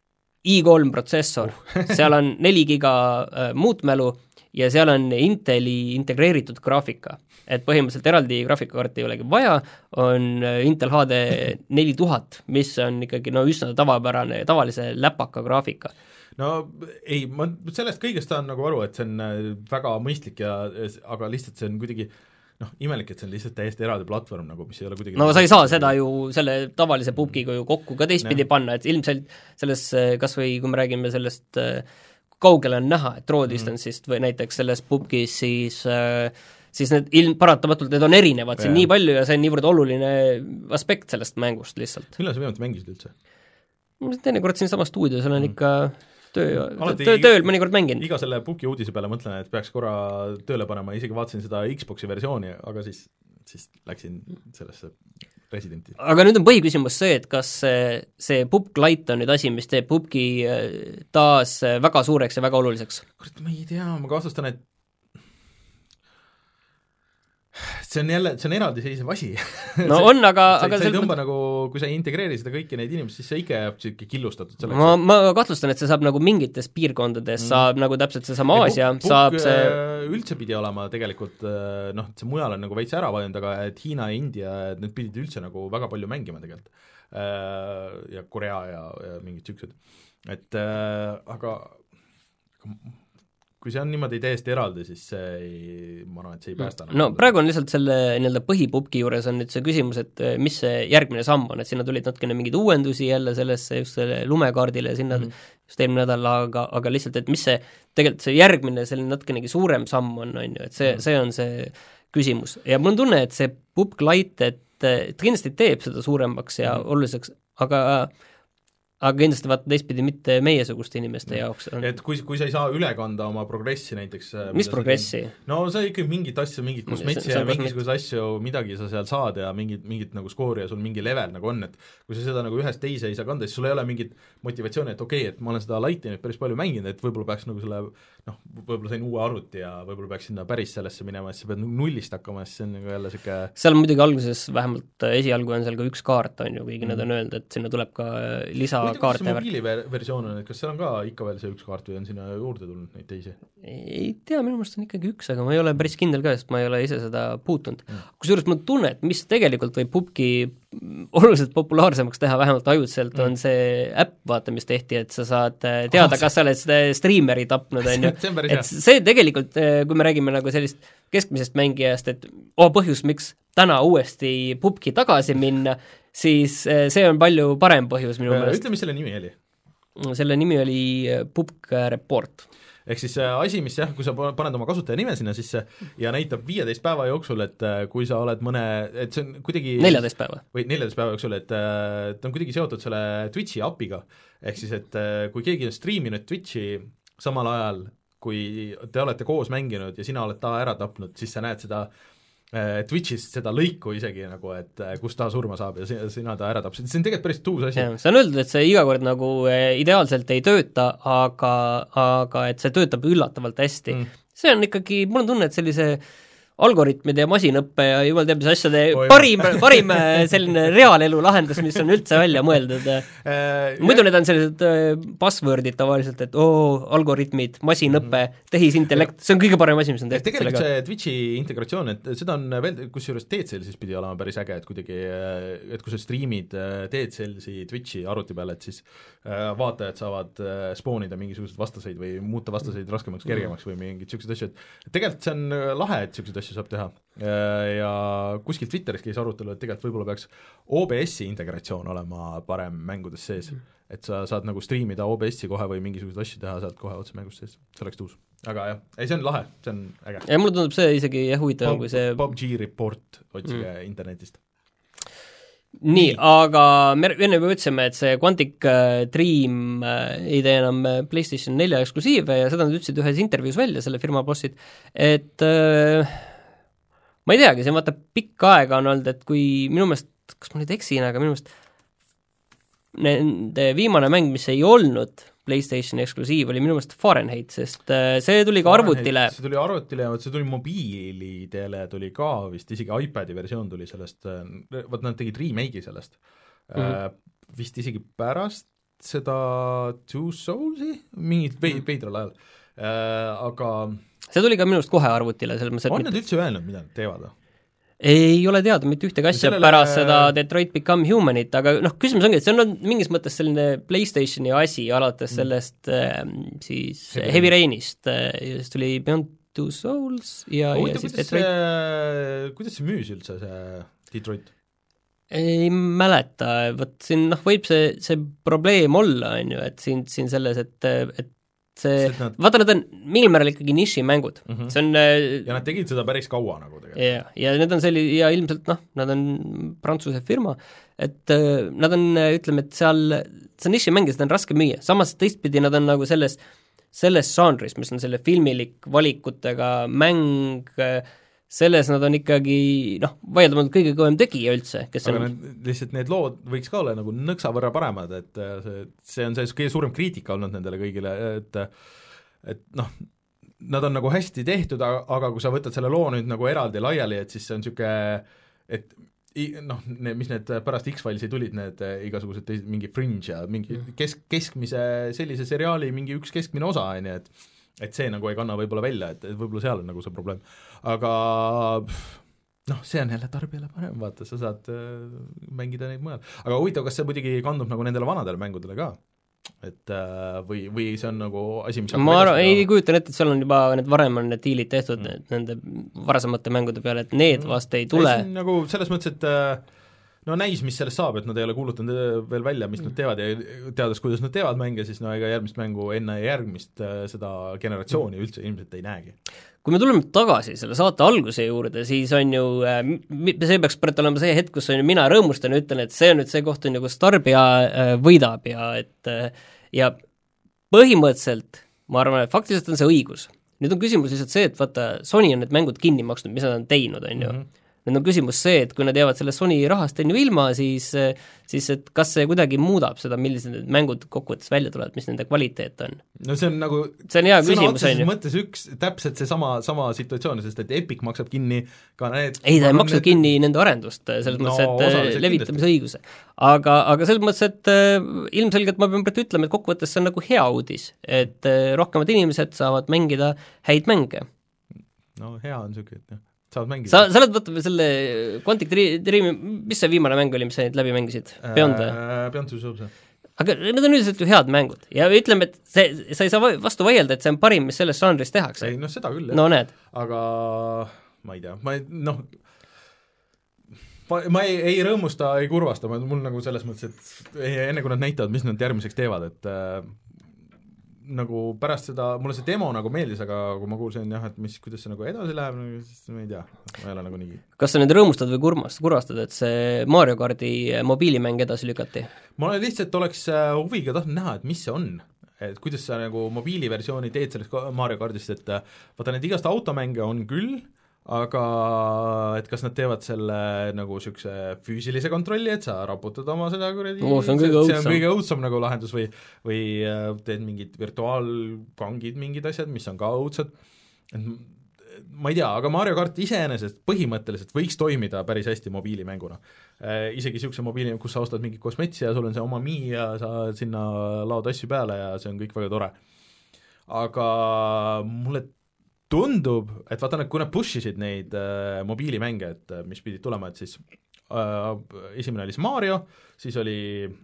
[SPEAKER 2] i kolm protsessor, seal on neli giga äh, muutmälu, ja seal on Inteli integreeritud graafika, et põhimõtteliselt eraldi graafikakaarti ei olegi vaja, on Intel H D neli tuhat, mis on ikkagi no üsna tavapärane, tavalise läpaka graafika.
[SPEAKER 1] No ei, ma sellest kõigest saan nagu aru, et see on väga mõistlik ja aga lihtsalt see on kuidagi noh, imelik, et see on lihtsalt täiesti eraldi platvorm, nagu, mis ei ole kuidagi
[SPEAKER 2] no sa ei saa seda ju selle tavalise pupkiga ju kokku ka teistpidi ne. panna, et ilmselt selles, kas või kui me räägime sellest kaugele on näha, et raw distance'ist või näiteks selles pupkis, siis, siis need ilm, paratamatult need on erinevad ja. siin nii palju ja see on niivõrd oluline aspekt sellest mängust lihtsalt.
[SPEAKER 1] Millal sa viimati mängisid üldse?
[SPEAKER 2] Teinekord siin sama stuudio, seal on ikka töö, töö, tööl mõnikord mängin.
[SPEAKER 1] Iga selle pupki uudise peale mõtlen, et peaks korra tööle panema, isegi vaatasin seda Xboxi versiooni, aga siis, siis läksin sellesse Residenti.
[SPEAKER 2] Aga nüüd on põhiküsimus see, et kas see, see Pupk Light on nüüd asi, mis teeb Pupki taas väga suureks ja väga oluliseks?
[SPEAKER 1] Kurat, ma ei tea, ma kahtlustan, et see on jälle, see on eraldiseisev asi.
[SPEAKER 2] No see, on, aga...
[SPEAKER 1] see,
[SPEAKER 2] aga
[SPEAKER 1] see ei tõmba nagu, kui sa ei integreeri seda kõiki neid inimesi, siis see ikka jääb siuke killustatud. Selleks,
[SPEAKER 2] ma, ma kahtlustan, et see saab nagu mingites piirkondades, mm. saab nagu täpselt see sama Aasia, saab see...
[SPEAKER 1] üldse pidi olema tegelikult, noh, see mujal on nagu veits ära vajanud, aga et Hiina ja India, need pidid üldse nagu väga palju mängima tegelikult. Ja Korea ja, ja mingid siuksed. Et aga... kui see on niimoodi täiesti eraldi, siis see ei, ma arvan, et see ei päästa.
[SPEAKER 2] No praegu on lihtsalt selle nii-öelda põhipupki juures on nüüd see küsimus, et mis see järgmine samm on, et sinna tulid natukene mingeid uuendusi jälle sellesse just selle lumekaardile sinna mm -hmm. just eelmine nädal, aga, aga lihtsalt, et mis see, tegelikult see järgmine selline natukenegi suurem samm on, on ju, et see, mm -hmm. see on see küsimus. Ja mul on tunne, et see Pupk Light, et, et kindlasti teeb seda suuremaks ja mm -hmm. oluliseks, aga aga kindlasti vaata teistpidi mitte meiesuguste inimeste
[SPEAKER 1] ja.
[SPEAKER 2] jaoks on.
[SPEAKER 1] Et kui, kui sa ei saa üle kanda oma progressi näiteks
[SPEAKER 2] mis progressi?
[SPEAKER 1] No sa ikka mingit asja, mingit kosmetsi ja mingisuguse asju, midagi sa seal saad ja mingit, mingit nagu skoori ja sul mingi level nagu on, et kui sa seda nagu ühest teise ei saa kanda, siis sul ei ole mingit motivatsiooni, et okei okay,, et ma olen seda Lighti nüüd päris palju mänginud, et võib-olla peaks nagu selle noh, võib-olla sain uue arvuti ja võib-olla peaks sinna päris sellesse minema, et sa pead nullist hakkama, siis see on nagu jälle siuke
[SPEAKER 2] seal muidugi alguses, vähemalt esialgu on seal ka üks kaart, on ju, kuigi mm. nad on öelnud, et sinna tuleb ka lisa kaarte
[SPEAKER 1] värk. Mobiiliversioon on, et kas seal on ka ikka veel see üks kaart või on sinna juurde tulnud neid teisi?
[SPEAKER 2] Ei tea, minu meelest on ikkagi üks, aga ma ei ole päris kindel ka, sest ma ei ole ise seda puutunud. Mm. Kusjuures ma tunnen, et mis tegelikult võib pubki oluliselt populaarsemaks teha, vähemalt ajutselt mm. on see äpp, vaata, mis tehti, et sa saad teada, oh, kas sa oled seda striimeri tapnud, on ju. Et see tegelikult, kui me räägime nagu sellist keskmisest mängijast, et oh, põhjus, miks täna uuesti pubki tagasi minna, siis see on palju parem põhjus minu meelest.
[SPEAKER 1] Ütle, mis selle nimi oli?
[SPEAKER 2] Selle nimi oli Pubk Report.
[SPEAKER 1] Ehk siis asi, mis jah, kui sa paned oma kasutaja nime sinna sisse ja näitab viieteist päeva jooksul, et kui sa oled mõne, et see on kuidagi
[SPEAKER 2] neljateist päeva.
[SPEAKER 1] Või neljateist päeva jooksul, et ta on kuidagi seotud selle Twitchi apiga. Ehk siis, et kui keegi on streaminud Twitchi samal ajal, kui te olete koos mänginud ja sina oled ta ära tapnud, siis sa näed seda Twitchist seda lõiku isegi nagu, et kus ta surma saab ja sina ta ära tapsid. See on tegelikult päris tuus asi.
[SPEAKER 2] See on öeldud, et see iga kord nagu ideaalselt ei tööta, aga, aga et see töötab üllatavalt hästi. Mm. See on ikkagi, mul on tunne, et sellise algoritmide ja masinõppe ja jumal teab, mis asjade Oi, parim, parim selline reaalelu lahendus, mis on üldse välja mõeldud. Muidu need on sellised passwordid tavaliselt, et oo, algoritmid, masinõppe, tehisintellekt, see on kõige parem asi, mis on tehtud.
[SPEAKER 1] Tegelikult see Twitchi integratsioon, et seda on veel, kusjuures D C L siis pidi olema päris äge, et kuidagi, et kui sa streamid D C L-si Twitchi arvuti peale, et siis vaatajad saavad spoonida mingisuguseid vastaseid või muuta vastaseid raskemaks, kergemaks või mingid siuksed asjad. Tegelikult see on lahe, et siuksed asju saab teha ja kuskil Twitteris käis arutelu, et tegelikult võib-olla peaks O B S-i integratsioon olema parem mängudes sees, et sa saad nagu streamida O B S-i kohe või mingisuguseid asju teha, saad kohe otse mängust sees, see oleks tuus. Aga jah, ei see on lahe, see on äge.
[SPEAKER 2] Ja mulle tundub see isegi jah huvitav, kui see
[SPEAKER 1] P U B G Report, otsige mm. internetist.
[SPEAKER 2] Nii, aga me enne juba ütlesime, et see Quantic Dream ei tee enam PlayStation nelja eksklusiive ja seda nad ütlesid ühes intervjuus välja, selle firma bossid, et äh, ma ei teagi, see vaata pikka aega on olnud, et kui minu meelest, kas ma nüüd eksin, aga minu meelest nende viimane mäng, mis ei olnud PlayStation eksklusiiv, oli minu meelest Fahrenheit, sest see tuli ka arvutile.
[SPEAKER 1] See tuli arvutile ja see tuli mobiilidele, tuli ka vist, isegi iPadi versioon tuli sellest, vaat nad tegid remake'i sellest mm. -hmm. vist isegi pärast seda Two Soulsi, mingit veidral ajal, aga
[SPEAKER 2] see tuli ka minust kohe arvutile.
[SPEAKER 1] On nad üldse öelnud, mida nad teevad?
[SPEAKER 2] Ei ole teada mitte ühtegi asja sellele... pärast seda Detroit Become Humanit, aga noh, küsimus ongi, et see on mingis mõttes selline PlayStationi asi alates sellest mm. siis Heavy, Heavy Rainist, siis tuli Beyond Two Souls ja, ja siis Detroit.
[SPEAKER 1] See, kuidas see müüs üldse, see Detroit?
[SPEAKER 2] Ei mäleta, võt siin noh, võib see, see probleem olla, on ju, et siin, siin selles, et, et see, nad... vaata, nad on mingil määral ikkagi nišimängud mm, -hmm. see on
[SPEAKER 1] ja nad tegid seda päris kaua nagu tegelikult.
[SPEAKER 2] Ja, ja need on selli-, ja ilmselt noh, nad on Prantsuse firma, et nad on, ütleme, et seal see on nišimäng ja seda on raske müüa, samas teistpidi nad on nagu selles, selles žanris, mis on selle filmilik valikutega mäng, selles nad on ikkagi noh, vaieldamalt kõige kõvem tegija üldse, kes
[SPEAKER 1] aga
[SPEAKER 2] on
[SPEAKER 1] need, lihtsalt need lood võiks ka olla nagu nõksa võrra paremad, et see, see on see kõige suurem kriitika olnud nendele kõigile, et et noh, nad on nagu hästi tehtud, aga, aga kui sa võtad selle loo nüüd nagu eraldi laiali, et siis see on niisugune, et noh, mis need pärast X-Filesi tulid, need igasugused teised, mingi Fringe ja mingi kesk, keskmise sellise seriaali mingi üks keskmine osa, on ju, et et see nagu ei kanna võib-olla välja, et, et võib-olla seal on nagu see probleem. Aga noh, see on jälle tarbijale parem, vaata, sa saad äh, mängida neid mujal. Aga huvitav, kas see muidugi kandub nagu nendele vanadele mängudele ka? Et äh, või, või see on nagu asi, mis
[SPEAKER 2] ma arvan, ei kujutan ette, et seal on juba need varem on need diilid tehtud mm. nende varasemate mängude peale, et need vast ei tule.
[SPEAKER 1] Ei, nagu selles mõttes, et äh, no näis, mis sellest saab, et nad ei ole kuulutanud veel välja, mis nad teevad ja teades, kuidas nad teevad mänge, siis no ega järgmist mängu enne järgmist seda generatsiooni üldse ilmselt ei näegi.
[SPEAKER 2] Kui me tuleme tagasi selle saate alguse juurde, siis on ju, see peaks pärit olema see hetk, kus on ju mina rõõmustan ja ütlen, et see on nüüd see koht, on ju, kus tarbija võidab ja et ja põhimõtteliselt ma arvan, et faktiliselt on see õigus. Nüüd on küsimus lihtsalt see, et vaata, Sony on need mängud kinni maksnud, mis nad on teinud, on ju. Mm-hmm. Nüüd on küsimus see, et kui nad jäävad selle Sony rahast on ju ilma, siis, siis et kas see kuidagi muudab seda, millised need mängud kokkuvõttes välja tulevad, mis nende kvaliteet on?
[SPEAKER 1] No see on nagu
[SPEAKER 2] see on hea küsimus, on ju.
[SPEAKER 1] mõttes üks täpselt see sama, sama situatsioon, sest et Epic maksab kinni ka need
[SPEAKER 2] ei, ta ei maksab need... kinni nende arendust, selles no, mõttes, et levitamisõiguse. Aga, aga selles mõttes, et äh, ilmselgelt ma pean praegu ütlema, et kokkuvõttes see on nagu hea uudis, et äh, rohkemad inimesed saavad mängida häid mänge.
[SPEAKER 1] No hea on niisugune, et jah. Saad mängida.
[SPEAKER 2] Sa, sa oled võtame selle Quantic Dreami, mis see viimane mäng oli, mis sa läbi mängisid? Beyond või?
[SPEAKER 1] Beyond Two Souls.
[SPEAKER 2] Aga need on üldiselt ju head mängud ja ütleme, et see, sa ei saa vastu vaielda, et see on parim, mis selles žanris tehakse.
[SPEAKER 1] Ei, noh seda küll,
[SPEAKER 2] no, näed.
[SPEAKER 1] Aga ma ei tea, ma ei, noh ma, ma ei, ei rõõmusta, ei kurvasta, ma, mul nagu selles mõttes, et enne kui nad näitavad, mis nad järgmiseks teevad, et äh, nagu pärast seda, mulle see demo nagu meeldis, aga kui ma kuulsin jah, et mis, kuidas see nagu edasi läheb, siis ma ei tea, ma ei ole nagu nii.
[SPEAKER 2] Kas sa nüüd rõõmustad või kurvastad, kurvastad, et see Mario Kardi mobiilimäng edasi lükati? Ma
[SPEAKER 1] lihtsalt oleks huviga tahtnud näha, et mis see on, et kuidas sa nagu mobiiliversiooni teed sellest Mario Kardist, et vaata need igast automänge on küll, aga et kas nad teevad selle nagu niisuguse füüsilise kontrolli, et sa raputad oma seda kuradi
[SPEAKER 2] oh, see on kõige õudsam,
[SPEAKER 1] see on kõige õudsam nagu lahendus või, või teed mingid virtuaalkangid, mingid asjad, mis on ka õudsad, et ma ei tea, aga Mario Kart iseenesest põhimõtteliselt võiks toimida päris hästi mobiilimänguna. Isegi niisuguse mobiili, kus sa ostad mingit kosmetsi ja sul on see oma Mii ja sa sinna laod asju peale ja see on kõik väga tore. Aga mulle tundub, et vaata, kui nad pushisid neid äh, mobiilimänge, et mis pidid tulema, et siis äh, esimene oli Mario, siis oli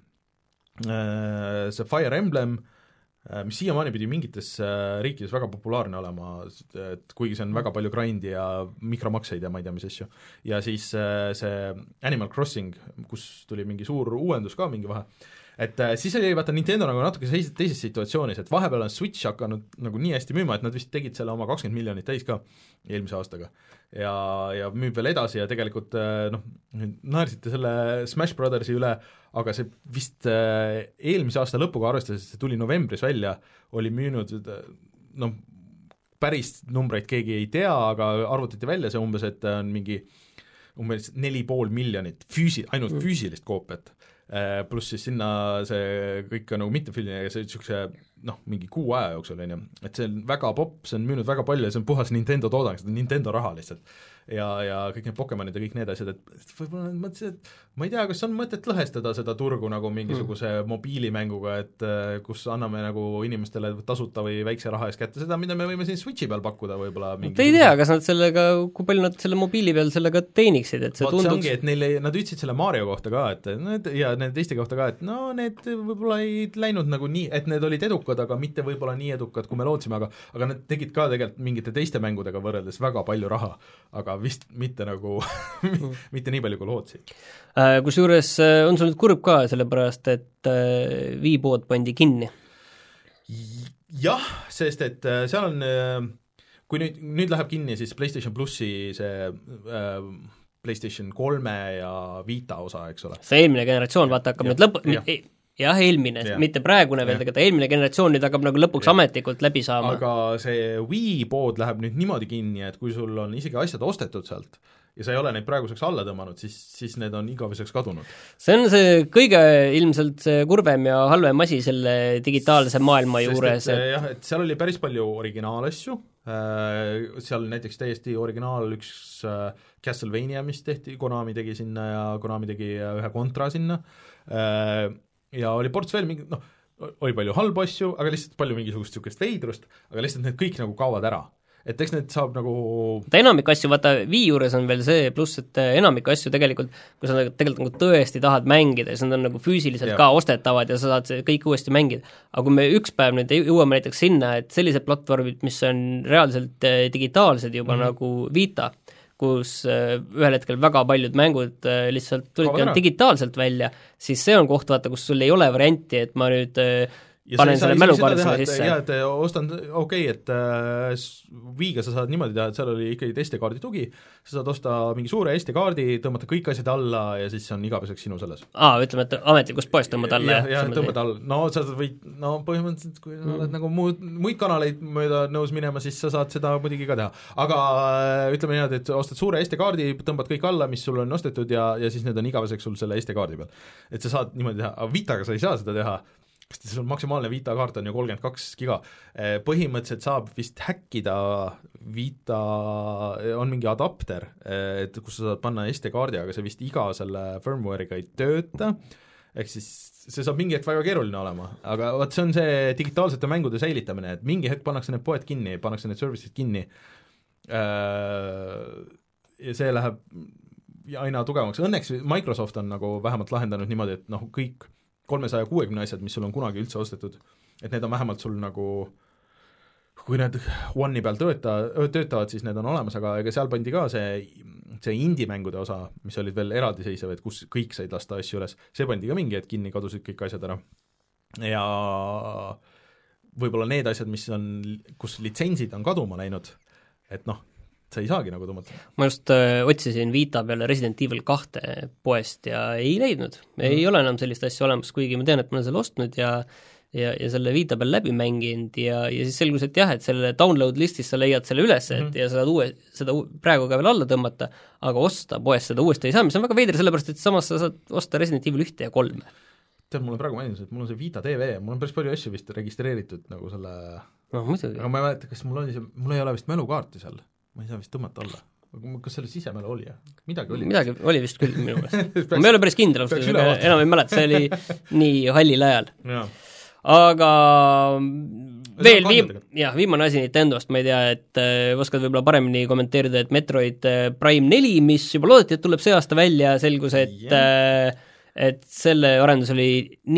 [SPEAKER 1] äh, see Fire Emblem, äh, mis siiamaani pidi mingites äh, riikides väga populaarne olema, et kuigi see on väga palju grindi ja mikromakseid ja ma ei tea, mis asju. Ja siis äh, see Animal Crossing, kus tuli mingi suur uuendus ka mingi vahe, et äh, siis oli vaata Nintendo nagu natuke teises, teises situatsioonis, et vahepeal on Switch hakanud nagu nii hästi müüma, et nad vist tegid selle oma kakskümmend miljonit täis ka eelmise aastaga ja, ja müüb veel edasi ja tegelikult äh, noh, naersite selle Smash Brothersi üle, aga see vist äh, eelmise aasta lõpuga arvestades, see tuli novembris välja, oli müünud noh, päris numbreid keegi ei tea, aga arvutati välja see umbes, et on mingi umbes neli pool miljonit füüsi, ainult mm. füüsilist koopiat. Pluss siis sinna see kõik on nagu mittefüüsiline ja see niisuguse noh, mingi kuu aja jooksul on ju, et see on väga popp, see on müünud väga palju ja see on puhas Nintendo toodang, see on Nintendo raha lihtsalt ja, ja kõik need Pokemonid ja kõik need asjad, et võib-olla mõtlesin, et ma ei tea, kas on mõtet lõhestada seda turgu nagu mingisuguse mm. mobiilimänguga, et kus anname nagu inimestele tasuta või väikse raha eest kätte seda, mida me võime siin Switchi peal pakkuda võib-olla
[SPEAKER 2] mingi... Te ei tea, kas nad sellega, kui palju nad selle mobiili peal sellega teeniksid, et see
[SPEAKER 1] Vaat
[SPEAKER 2] tunduks...
[SPEAKER 1] see ongi, et neile, nad ütlesid selle Mario kohta ka, et need, ja need teiste kohta ka, et no need võib-olla ei läinud nagu nii, et need olid edukad, aga mitte võib-olla nii edukad, kui me lootsime, aga, aga nad tegid ka tegelikult mingite teiste mängudega võrreldes väga palju raha, aga vist mitte nagu mitte nii palju, kui lootsid.
[SPEAKER 2] Kusjuures on sul nüüd kurb ka, sellepärast et Wii-pood pandi kinni?
[SPEAKER 1] Jah, sest et seal on, kui nüüd, nüüd läheb kinni, siis PlayStation Plussi see äh, PlayStation kolme ja Vita osa, eks ole.
[SPEAKER 2] See eelmine generatsioon, vaata, hakkab ja, nüüd lõpu... Ja. Jah, eelmine, ja. mitte praegune veel, tegelikult eelmine generatsioon nüüd hakkab nagu lõpuks ja. ametlikult läbi saama.
[SPEAKER 1] Aga see Wii-pood läheb nüüd niimoodi kinni, et kui sul on isegi asjad ostetud sealt ja sa ei ole neid praeguseks alla tõmmanud, siis, siis need on igaveseks kadunud.
[SPEAKER 2] See on see kõige ilmselt see kurvem ja halvem asi selle digitaalse maailma
[SPEAKER 1] Sest
[SPEAKER 2] juures.
[SPEAKER 1] Et, jah, et seal oli päris palju originaalasju, seal näiteks täiesti originaal üks Castlevania, mis tehti, Konami tegi sinna ja Konami tegi ühe Contra sinna, ja oli ports veel mingi, noh, oli palju halbu asju, aga lihtsalt palju mingisugust niisugust veidrust, aga lihtsalt need kõik nagu kaovad ära. Et eks need saab nagu...
[SPEAKER 2] Ta enamik asju, vaata Wii juures on veel see, pluss et enamik asju tegelikult, kui sa tegelikult nagu tõesti tahad mängida, siis nad on nagu füüsiliselt ja. ka ostetavad ja sa saad kõik uuesti mängida. Aga kui me üks päev nüüd jõuame näiteks sinna, et sellised platvormid, mis on reaalselt digitaalsed juba mm-hmm. nagu Vita, kus ühel hetkel väga paljud mängud lihtsalt tulid digitaalselt välja, siis see on koht, vaata, kus sul ei ole varianti, et ma nüüd ja panen selle mälukaardi selle sisse.
[SPEAKER 1] Jah, et ostan, okei, okay, et äh, Viiga sa saad niimoodi teha, et seal oli ikkagi S D-kaardi tugi, sa saad osta mingi suure S D-kaardi, tõmmata kõik asjad alla ja siis on igaveseks sinu selles.
[SPEAKER 2] Aa, ütleme, et ametlikust poest tõmbad alla.
[SPEAKER 1] jah, jah, tõmbad alla, no sa võid, no põhimõtteliselt, kui mm. oled nagu muud, muid kanaleid mööda nõus minema, siis sa saad seda muidugi ka teha. Aga ütleme niimoodi, et ostad suure S D-kaardi, tõmbad kõik alla, mis sul on ostetud ja, ja siis need on igaveseks sul selle S D-kaardi peal. Et sa saad niimoodi teha, aga Vitaga sa ei saa seda teha, sest sul maksimaalne Vita kaart on ju kolmkümmend kaks giga. Põhimõtteliselt saab vist häkkida Vita, on mingi adapter, et kus sa saad panna S D-kaardi, aga see vist iga selle firmware'iga ei tööta, ehk siis see saab mingi hetk väga keeruline olema, aga vaat see on see digitaalsete mängude säilitamine, et mingi hetk pannakse need poed kinni, pannakse need service'id kinni ja see läheb aina tugevamaks. Õnneks Microsoft on nagu vähemalt lahendanud niimoodi, et noh, kõik kolmesaja kuuekümne asjad, mis sul on kunagi üldse ostetud, et need on vähemalt sul nagu, kui need One'i peal tööta, töötavad, siis need on olemas, aga ega seal pandi ka see, see indie-mängude osa, mis olid veel eraldiseisev, et kus kõik said lasta asju üles, see pandi ka mingi, et kinni kadusid kõik asjad ära. Ja võib-olla need asjad, mis on, kus litsentsid on kaduma läinud, et noh, sa ei saagi nagu tõmmata.
[SPEAKER 2] Ma just äh, otsisin Vita peale Resident Evil kahte poest ja ei leidnud. Mm. Ei ole enam sellist asja olemas, kuigi ma tean, et ma olen selle ostnud ja, ja, ja selle Vita peal läbi mänginud ja, ja siis selgus, et jah, et selle download listis sa leiad selle üles, et mm. ja sa saad uue, seda praegu ka veel alla tõmmata, aga osta poest seda uuesti ei saa, mis on väga veider, sellepärast et samas sa saad osta Resident Evil ühte ja kolme.
[SPEAKER 1] Tead, mul on praegu mainis, et mul on see Vita T V, mul on päris palju asju vist registreeritud nagu selle
[SPEAKER 2] no, muidugi.
[SPEAKER 1] Aga ma ei mäleta, kas mul, oli see, mul ei ole vist mälukaarti seal. Ma ei saa vist tõmmata alla. Kas selle sisemälu oli? Midagi oli?
[SPEAKER 2] Midagi oli vist küll minu meelest. Ma ei ole päris kindel, enam ei mäleta, see oli nii hallil ajal. Ja. Aga veel viim, jah, viimane asi Nintendost, ma ei tea, et äh, oskad võib-olla paremini kommenteerida, et Metroid äh, Prime neli, mis juba loodeti, et tuleb see aasta välja, selgus, et yeah. äh, et selle arendus oli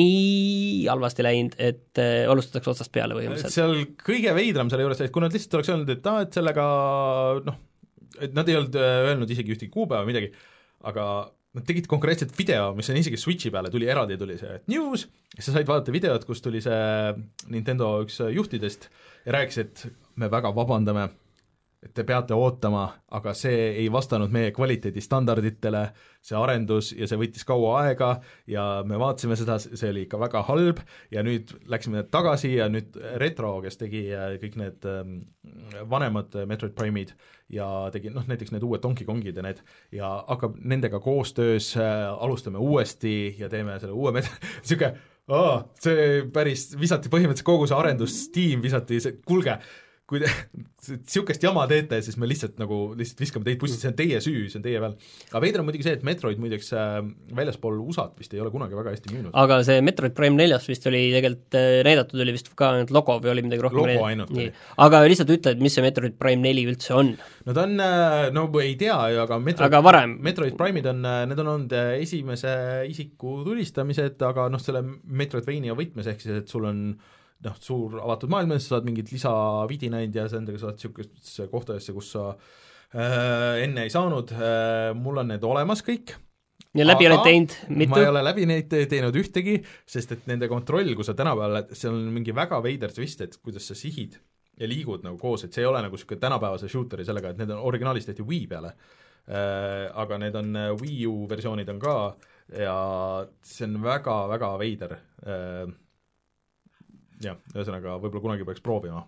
[SPEAKER 2] nii halvasti läinud, et äh, alustatakse otsast peale põhimõtteliselt.
[SPEAKER 1] Seal kõige veidram selle juures, et kui nad lihtsalt oleks öelnud, et, ah, et sellega noh, et nad ei olnud öelnud isegi ühtegi kuupäeva midagi, aga nad tegid konkreetselt video, mis on isegi Switchi peale, tuli eraldi, tuli see news, ja sa said vaadata videot, kus tuli see Nintendo üks juhtidest ja rääkis, et me väga vabandame, et te peate ootama, aga see ei vastanud meie kvaliteedistandarditele, see arendus ja see võttis kaua aega ja me vaatasime seda, see oli ikka väga halb ja nüüd läksime tagasi ja nüüd Retro, kes tegi kõik need vanemad Metroid Prime'id ja tegi noh, näiteks need uued Donkey Kongid ja need ja hakkab nendega koostöös, alustame uuesti ja teeme selle uue met-, siuke, aa, see päris, visati põhimõtteliselt kogu see arendustiim, visati see, kulge, kui te siukest jama teete, siis me lihtsalt nagu lihtsalt viskame teid bussi, see on teie süü, see on teie peal. Aga veidra on muidugi see, et Metroid muideks äh, väljaspool U S A-t vist ei ole kunagi väga hästi müünud.
[SPEAKER 2] Aga see Metroid Prime neljas vist oli tegelikult äh, näidatud, oli vist ka logo või oli midagi rohkem?
[SPEAKER 1] Logo ainult oli.
[SPEAKER 2] Aga lihtsalt ütle, et mis see Metroid Prime neli üldse on?
[SPEAKER 1] No ta on, no ei tea, aga Metroid,
[SPEAKER 2] aga varem.
[SPEAKER 1] Metroid Prime'id on, need on olnud esimese isiku tulistamised, aga noh, selle Metroidvania võtmes ehk siis, et sul on noh, suur avatud maailm, sa saad mingit lisavidinaid ja nendega saad niisugustesse kohtadesse, kus sa äh, enne ei saanud äh,, mul on need olemas kõik.
[SPEAKER 2] Ja läbi oled teinud mitu?
[SPEAKER 1] Ma ei ole läbi neid teinud ühtegi, sest et nende kontroll, kui sa tänapäeval, seal on mingi väga veider twist, et kuidas sa sihid ja liigud nagu koos, et see ei ole nagu niisugune tänapäevase shooteri sellega, et need on originaalist tehti Wii peale äh,, aga need on Wii U versioonid on ka ja see on väga-väga veider äh, jah, ühesõnaga võib-olla kunagi peaks proovima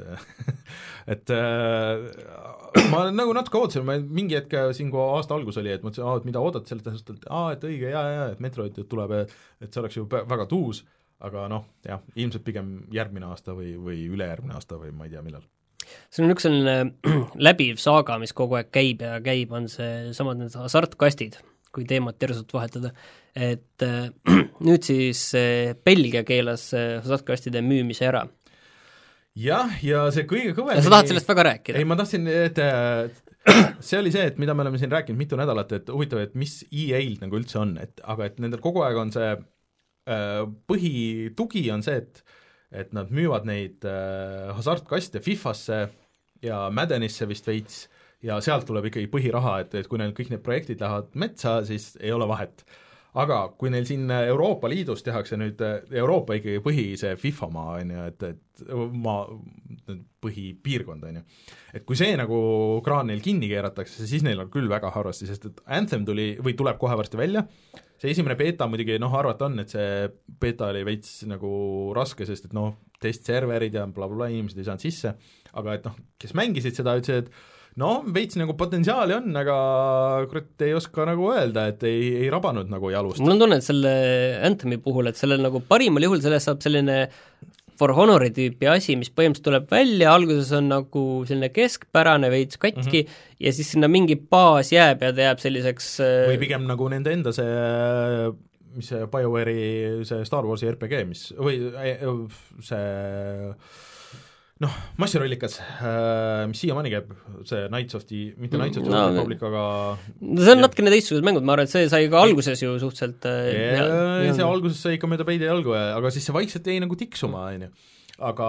[SPEAKER 1] et äh, ma nagu natuke ootasin, ma mingi hetk siin, kui aasta algus oli, et mõtlesin, et mida oodata selle tähtsust, et aa, et õige, jaa, jaa, et Metroid tuleb, et see oleks ju väga tuus, aga noh, jah, ilmselt pigem järgmine aasta või, või ülejärgmine aasta või ma ei tea, millal.
[SPEAKER 2] See on üks selline läbiv saaga, mis kogu aeg käib ja käib, on see samad need hasartkastid, kui teemat tersut vahetada, et äh, nüüd siis äh, Belgia keelas äh, hasartkastide müümise ära.
[SPEAKER 1] Jah, ja see kõige kõvem...
[SPEAKER 2] Ja sa tahad sellest väga rääkida?
[SPEAKER 1] Ei, ma tahtsin, et see oli see, et mida me oleme siin rääkinud mitu nädalat, et huvitav, et mis E A-l nagu üldse on, et aga et nendel kogu aeg on see äh, põhitugi on see, et et nad müüvad neid äh, hasartkaste FIFAsse ja Maddenisse vist veits ja sealt tuleb ikkagi põhiraha, et, et kui neil kõik need projektid lähevad metsa, siis ei ole vahet. Aga kui neil siin Euroopa Liidus tehakse nüüd Euroopa ikkagi põhi see FIFA maa, on ju, et, et maa, põhipiirkond, on ju, et kui see nagu kraan neil kinni keeratakse, siis neil on küll väga harvasti, sest et Anthem tuli, või tuleb kohe varsti välja, see esimene beta muidugi, noh, arvata on, et see beta oli veits nagu raske, sest et noh, testserverid ja blablabla, inimesed ei saanud sisse, aga et noh, kes mängisid seda, ütlesid, et no veits nagu potentsiaali on, aga kurat ei oska nagu öelda, et ei, ei rabanud nagu jalust.
[SPEAKER 2] mul on tunne, et selle Anthemi puhul, et sellel nagu parimal juhul sellest saab selline For Honori tüüpi asi, mis põhimõtteliselt tuleb välja, alguses on nagu selline keskpärane veits katki mm -hmm. ja siis sinna mingi baas jääb ja ta jääb selliseks
[SPEAKER 1] või pigem nagu nende enda see mis see BioWare'i see Star Warsi R P G, mis või see noh, massirollikas, mis siiamaani käib, see Knights of the, mitte Knights of the no, Republic, aga
[SPEAKER 2] no see on natukene teistsugused mängud, ma arvan, et see sai ka alguses ju suhteliselt
[SPEAKER 1] ja, ja see alguses sai ikka mööda peide jalgu, aga siis see vaikselt jäi nagu tiksuma, on ju. Aga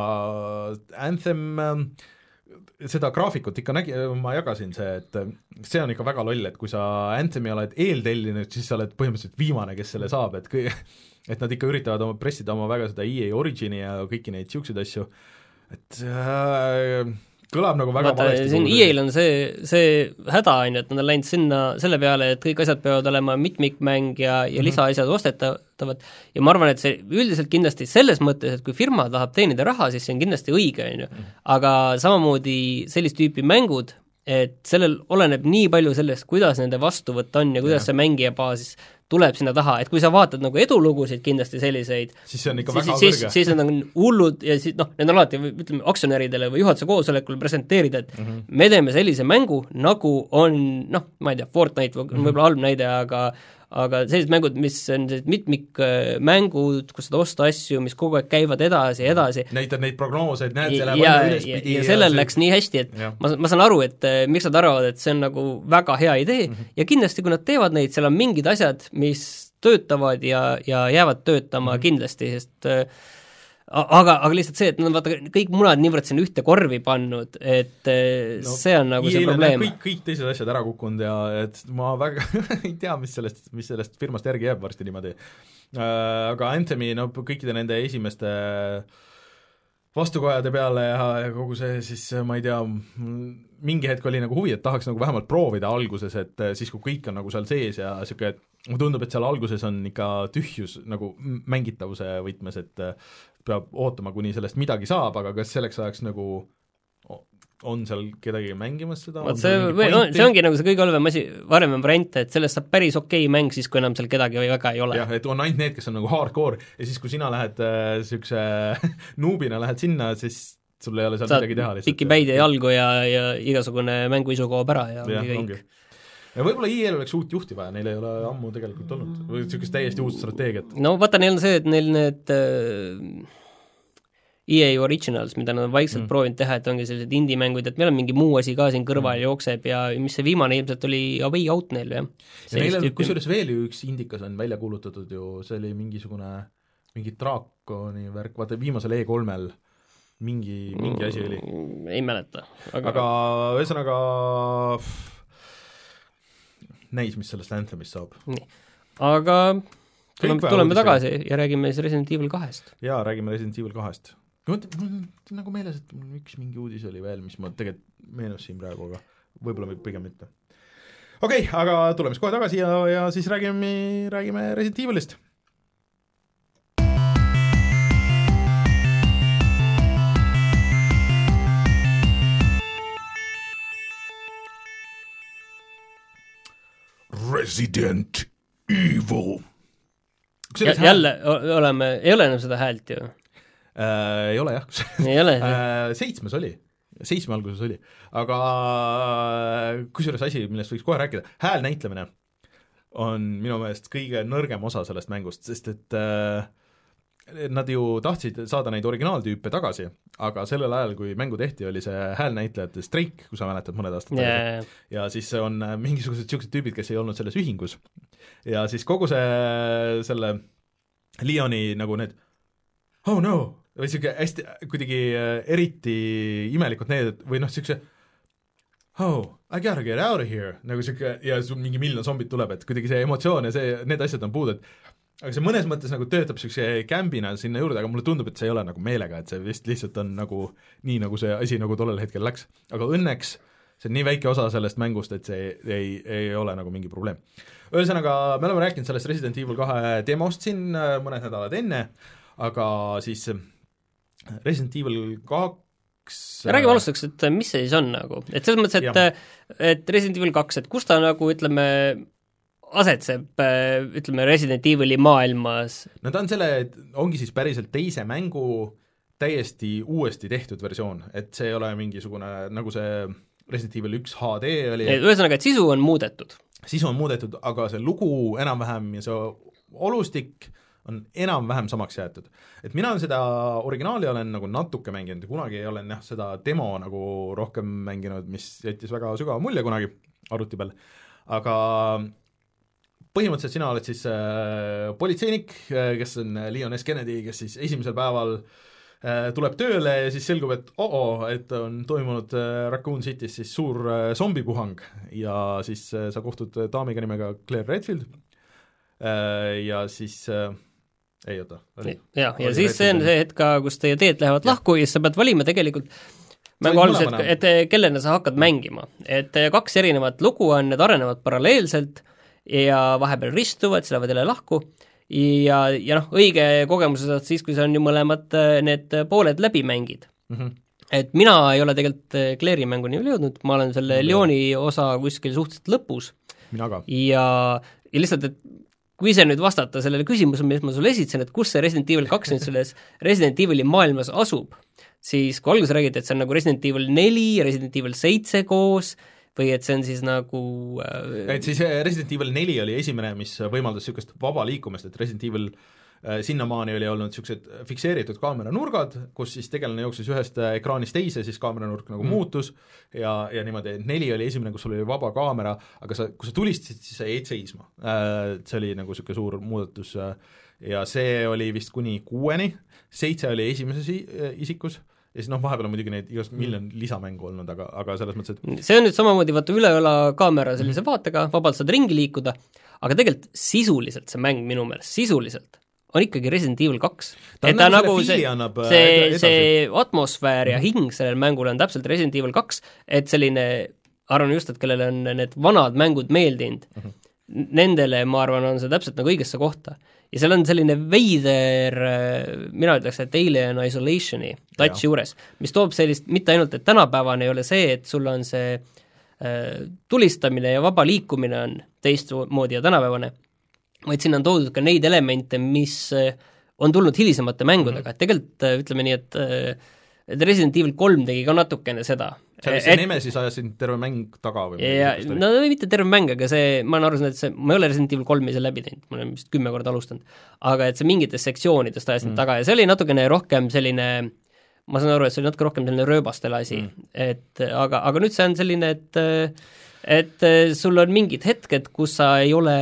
[SPEAKER 1] Anthem, seda graafikut ikka nägi, ma jagasin see, et see on ikka väga loll, et kui sa Anthemi oled eeltellinud, siis sa oled põhimõtteliselt viimane, kes selle saab, et kui, et nad ikka üritavad oma, pressida oma väga seda E A Origini ja kõiki neid siukseid asju, et äh, kõlab nagu väga
[SPEAKER 2] vaata, valesti. Siin E A-l on see, see häda, on ju, et nad on läinud sinna selle peale, et kõik asjad peavad olema mitmikmäng ja, ja mm -hmm. lisaasjad ostetavad ja ma arvan, et see üldiselt kindlasti selles mõttes, et kui firma tahab teenida raha, siis see on kindlasti õige, on ju, aga samamoodi sellist tüüpi mängud, et sellel oleneb nii palju sellest, kuidas nende vastuvõtt on ja kuidas ja. see mängija baasis tuleb sinna taha, et kui sa vaatad nagu edulugusid kindlasti selliseid,
[SPEAKER 1] siis see on ikka
[SPEAKER 2] siis,
[SPEAKER 1] väga
[SPEAKER 2] siis,
[SPEAKER 1] kõrge.
[SPEAKER 2] Siis need on hullud ja siis noh, need on alati, ütleme, aktsionäridele või juhatuse koosolekul presenteerida, et mm -hmm. me teeme sellise mängu, nagu on, noh, ma ei tea, Fortnite või mm -hmm. võib-olla halb näide, aga aga sellised mängud, mis on sellised mitmikmängud, kus saad osta asju, mis kogu aeg käivad edasi ja edasi.
[SPEAKER 1] näitad neid prognooseid, näed, see läheb
[SPEAKER 2] ja,
[SPEAKER 1] aina ülespidi.
[SPEAKER 2] Ja, ja sellel see... läks nii hästi, et ja. ma, ma saan aru, et miks nad arvavad, et see on nagu väga hea idee mm -hmm. ja kindlasti, kui nad teevad neid, seal on mingid asjad, mis töötavad ja, ja jäävad töötama mm -hmm. kindlasti, sest aga, aga lihtsalt see, et nad vaata kõik munad niivõrd sinna ühte korvi pannud, et no, see on nagu see probleem.
[SPEAKER 1] kõik, kõik teised asjad ära kukkunud ja et ma väga ei tea, mis sellest, mis sellest firmast järgi jääb varsti niimoodi äh,. Aga Anthemi, no kõikide nende esimeste vastukojade peale ja, ja kogu see siis, ma ei tea, mingi hetk oli nagu huvi, et tahaks nagu vähemalt proovida alguses, et siis, kui kõik on nagu seal sees ja niisugune, et mulle tundub, et seal alguses on ikka tühjus nagu mängitavuse võtmes, et peab ootama, kuni sellest midagi saab, aga kas selleks ajaks nagu on seal kedagi mängimas seda?
[SPEAKER 2] See, või, no, see ongi nagu see kõige halvem asi, varem on variant, et sellest saab päris okei mäng siis, kui enam seal kedagi või väga ei ole.
[SPEAKER 1] jah, et on ainult need, kes on nagu hardcore ja siis, kui sina lähed niisuguse äh, nuubina lähed sinna, siis sul ei ole seal saad midagi teha lihtsalt.
[SPEAKER 2] piki päid ja jalgu ja, ja igasugune mänguisu kaob ära ja, ja ongi kõik.
[SPEAKER 1] Ja võib-olla I E-l oleks uut juhti vaja, neil ei ole ammu tegelikult olnud, või niisugust täiesti uut strateegiat.
[SPEAKER 2] no vaata, neil on see, et neil need äh, E A Originals, mida nad on vaikselt mm. proovinud teha, et ongi sellised indie-mängud, et meil on mingi muu asi ka siin kõrval mm. jookseb ja mis see viimane ilmselt oli A Way Out neil, jah.
[SPEAKER 1] ja neil on, kusjuures veel ju üks indikas on välja kuulutatud ju, see oli mingisugune, mingi draakoni värk, vaata viimasel E kolmel mingi, mingi asi oli.
[SPEAKER 2] ei mäleta.
[SPEAKER 1] aga, aga ühesõnaga näis, mis sellest Anthemist saab.
[SPEAKER 2] nii, aga tuleme, tuleme tagasi ja räägime siis Resident Evil kahest.
[SPEAKER 1] jaa, räägime Resident Evil kahest. mul on nagu meeles, et mul üks mingi uudis oli veel, mis ma tegelikult meenus siin praegu, aga võib-olla pigem mitte. okei okay,, aga tuleme siis kohe tagasi ja, ja siis räägime, räägime Resident Evilist. Resident Evil.
[SPEAKER 2] jälle oleme, ei ole enam seda häält ju
[SPEAKER 1] äh,? Ei ole jah
[SPEAKER 2] ei ole
[SPEAKER 1] äh, seitsmes oli, seitsme alguses oli, aga kusjuures asi, millest võiks kohe rääkida, hääl näitlemine on minu meelest kõige nõrgem osa sellest mängust, sest et äh, nad ju tahtsid saada neid originaaltüüpe tagasi, aga sellel ajal, kui mängu tehti, oli see häälnäitlejate streik, kui sa mäletad mõned aastad
[SPEAKER 2] yeah.
[SPEAKER 1] tagasi, ja siis on mingisugused niisugused tüübid, kes ei olnud selles ühingus. Ja siis kogu see, selle Leoni nagu need oh no, või niisugune hästi kuidagi eriti imelikult need, või noh, niisuguse oh, I gotta get out of here, nagu siuke, ja sul mingi miljon zombid tuleb, et kuidagi see emotsioon ja see, need asjad on puudud, aga see mõnes mõttes nagu töötab siukse kämbina sinna juurde, aga mulle tundub, et see ei ole nagu meelega, et see vist lihtsalt on nagu nii, nagu see asi nagu tollel hetkel läks, aga õnneks see on nii väike osa sellest mängust, et see ei, ei ole nagu mingi probleem. Ühesõnaga, me oleme rääkinud sellest Resident Evil kahe demost siin mõned nädalad enne, aga siis Resident Evil kaks
[SPEAKER 2] räägime alustuseks, et mis see siis on nagu, et selles mõttes, et, et Resident Evil kaks, et kus ta nagu, ütleme, asetseb, ütleme, Resident Evili maailmas?
[SPEAKER 1] No ta on selle, ongi siis päriselt teise mängu täiesti uuesti tehtud versioon, et see ei ole mingisugune, nagu see Resident Evil üks H D oli.
[SPEAKER 2] Ühesõnaga, et sisu on muudetud.
[SPEAKER 1] Sisu on muudetud, aga see lugu enam-vähem ja see olustik on enam-vähem samaks jäetud. Et mina seda originaali olen nagu natuke mänginud, kunagi ei olen jah, seda demo nagu rohkem mänginud, mis jättis väga sügava mulje kunagi arvuti peal, aga põhimõtteliselt sina oled siis äh, politseinik, kes on Leon S. Kennedy, kes siis esimesel päeval äh, tuleb tööle ja siis selgub, et oo, et on toimunud äh, Raccoon City's siis suur äh, zombipuhang ja siis äh, sa kohtud daamiga nimega Claire Redfield äh, ja siis äh, ei oota.
[SPEAKER 2] Ja, ja siis see on see hetk, kus teie teed lähevad ja. lahku ja sa pead valima tegelikult mängu aluses, et, et kellena sa hakkad mängima. Et kaks erinevat lugu on, need arenevad paralleelselt ja vahepeal ristuvad, siis lähevad jälle lahku ja, ja noh, õige kogemuse saad siis, kui sa on ju mõlemad need pooled läbi mängid. Mm-hmm. Et mina ei ole tegelikult Claire'i mänguni veel jõudnud, ma olen selle mm-hmm. Leoni osa kuskil suhteliselt lõpus.
[SPEAKER 1] Mina ka.
[SPEAKER 2] Ja, ja lihtsalt, et kui see nüüd vastata sellele küsimusele, mis ma sulle esitasin, et kus see Resident Evil kaks nüüd selles Resident Evili maailmas asub, siis kui alguses räägiti, et see on nagu Resident Evil neli, Resident Evil seitse koos, või et see on siis nagu
[SPEAKER 1] äh... et siis Resident Evil neli oli esimene, mis võimaldas niisugust vaba liikumist, et Resident Evil äh, sinnamaani oli olnud niisugused fikseeritud kaameranurgad, kus siis tegelane jooksis ühest ekraanist teise, siis kaameranurk nagu mm. muutus ja, ja niimoodi, et neli oli esimene, kus sul oli vaba kaamera, aga sa, kui sa tulistasid, siis sa jäid seisma äh,. See oli nagu niisugune suur muudatus äh, ja see oli vist kuni kuueni, seitse oli esimeses isikus ja siis noh, vahepeal on muidugi neid igast miljon lisamängu olnud, aga, aga selles mõttes, et
[SPEAKER 2] see on nüüd samamoodi vaata üleõla kaamera sellise mm. vaatega, vabalt saad ringi liikuda, aga tegelikult sisuliselt see mäng minu meelest, sisuliselt on ikkagi Resident Evil kaks. Et ta nagu see, annab, see, see atmosfäär ja hing sellel mängul on täpselt Resident Evil kaks, et selline, arvan just, et kellele on need vanad mängud meeldinud, mm-hmm. nendele, ma arvan, on see täpselt nagu õigesse kohta. Ja seal on selline veider, mina ütleks, et Alien Isolationi touch juures, mis toob sellist, mitte ainult, et tänapäevane ei ole see, et sul on see äh, tulistamine ja vaba liikumine on teistmoodi ja tänapäevane, vaid sinna on toodud ka neid elemente, mis on tulnud hilisemate mängudega, mm-hmm. et tegelikult ütleme nii, et, et Resident Evil kolm tegi ka natukene seda.
[SPEAKER 1] See, see Nemesis ajasin terve mäng taga või?
[SPEAKER 2] Ja, no mitte terve mäng, aga see, ma olen aru saanud, et see, ma ei ole Resident Evil kolm ise läbi teinud, ma olen vist kümme korda alustanud, aga et see mingites sektsioonidest ajasin mm. taga ja see oli natukene rohkem selline, ma saan aru, et see oli natuke rohkem selline rööbastel asi mm., et aga, aga nüüd see on selline, et et sul on mingid hetked, kus sa ei ole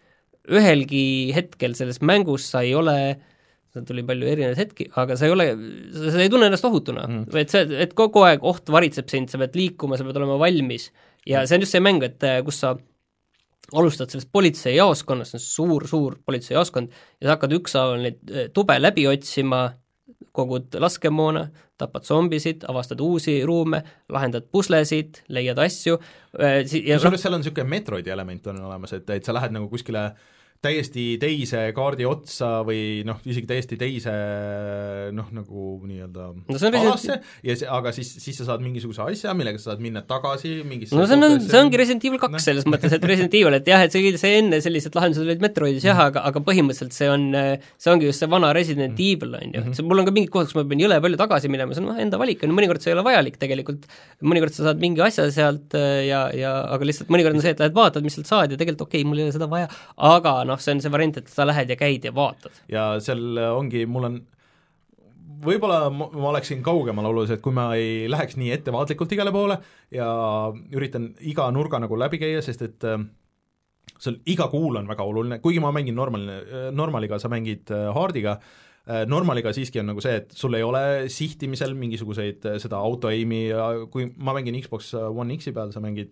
[SPEAKER 2] ühelgi hetkel selles mängus, sa ei ole tuli palju erinevaid hetki, aga sa ei ole, sa ei tunne ennast ohutuna mm., et see, et kogu aeg oht varitseb sind, sa pead liikuma, sa pead olema valmis ja see on just see mäng, et kus sa alustad sellest politseijaoskonnast, see on suur, suur politseijaoskond ja sa hakkad ükshaaval neid tube läbi otsima, kogud laskemoona, tapad zombisid, avastad uusi ruume, lahendad puslesid, leiad asju
[SPEAKER 1] ja sul seal on niisugune Metroidi element on olemas, et, et sa lähed nagu kuskile täiesti teise kaardi otsa või noh, isegi täiesti teise noh, nagu nii-öelda
[SPEAKER 2] no
[SPEAKER 1] alasse, ja see, aga siis, siis sa saad mingisuguse asja, millega sa saad minna tagasi mingisse
[SPEAKER 2] no see, on, see ongi Resident Evil kaks no. selles mõttes, et Resident Evil, et jah, et see, see enne sellised lahendused olid Metroidis jah, aga, aga põhimõtteliselt see on, see ongi just see vana Resident mm. Evil, on ju, et mul on ka mingid kohad, kus ma pean jõle palju tagasi minema, see on enda valik, on mõnikord see ei ole vajalik tegelikult, mõnikord sa saad mingi asja sealt ja, ja aga lihtsalt mõnikord on see, et lähed vaatad, mis sealt saad ja tegelikult okei okay,, mul ei ole seda vaja, aga noh, see on see variant, et sa lähed ja käid ja vaatad.
[SPEAKER 1] Ja seal ongi, mul on võib-olla ma, ma oleksin kaugemal oluliselt, kui ma ei läheks nii ettevaatlikult igale poole ja üritan iga nurga nagu läbi käia, sest et äh, seal iga kuul on väga oluline, kuigi ma mängin normal, normaliga, sa mängid äh, hardiga, Normaliga siiski on nagu see, et sul ei ole sihtimisel mingisuguseid seda auto-aimi, kui ma mängin Xbox One X-i peal, sa mängid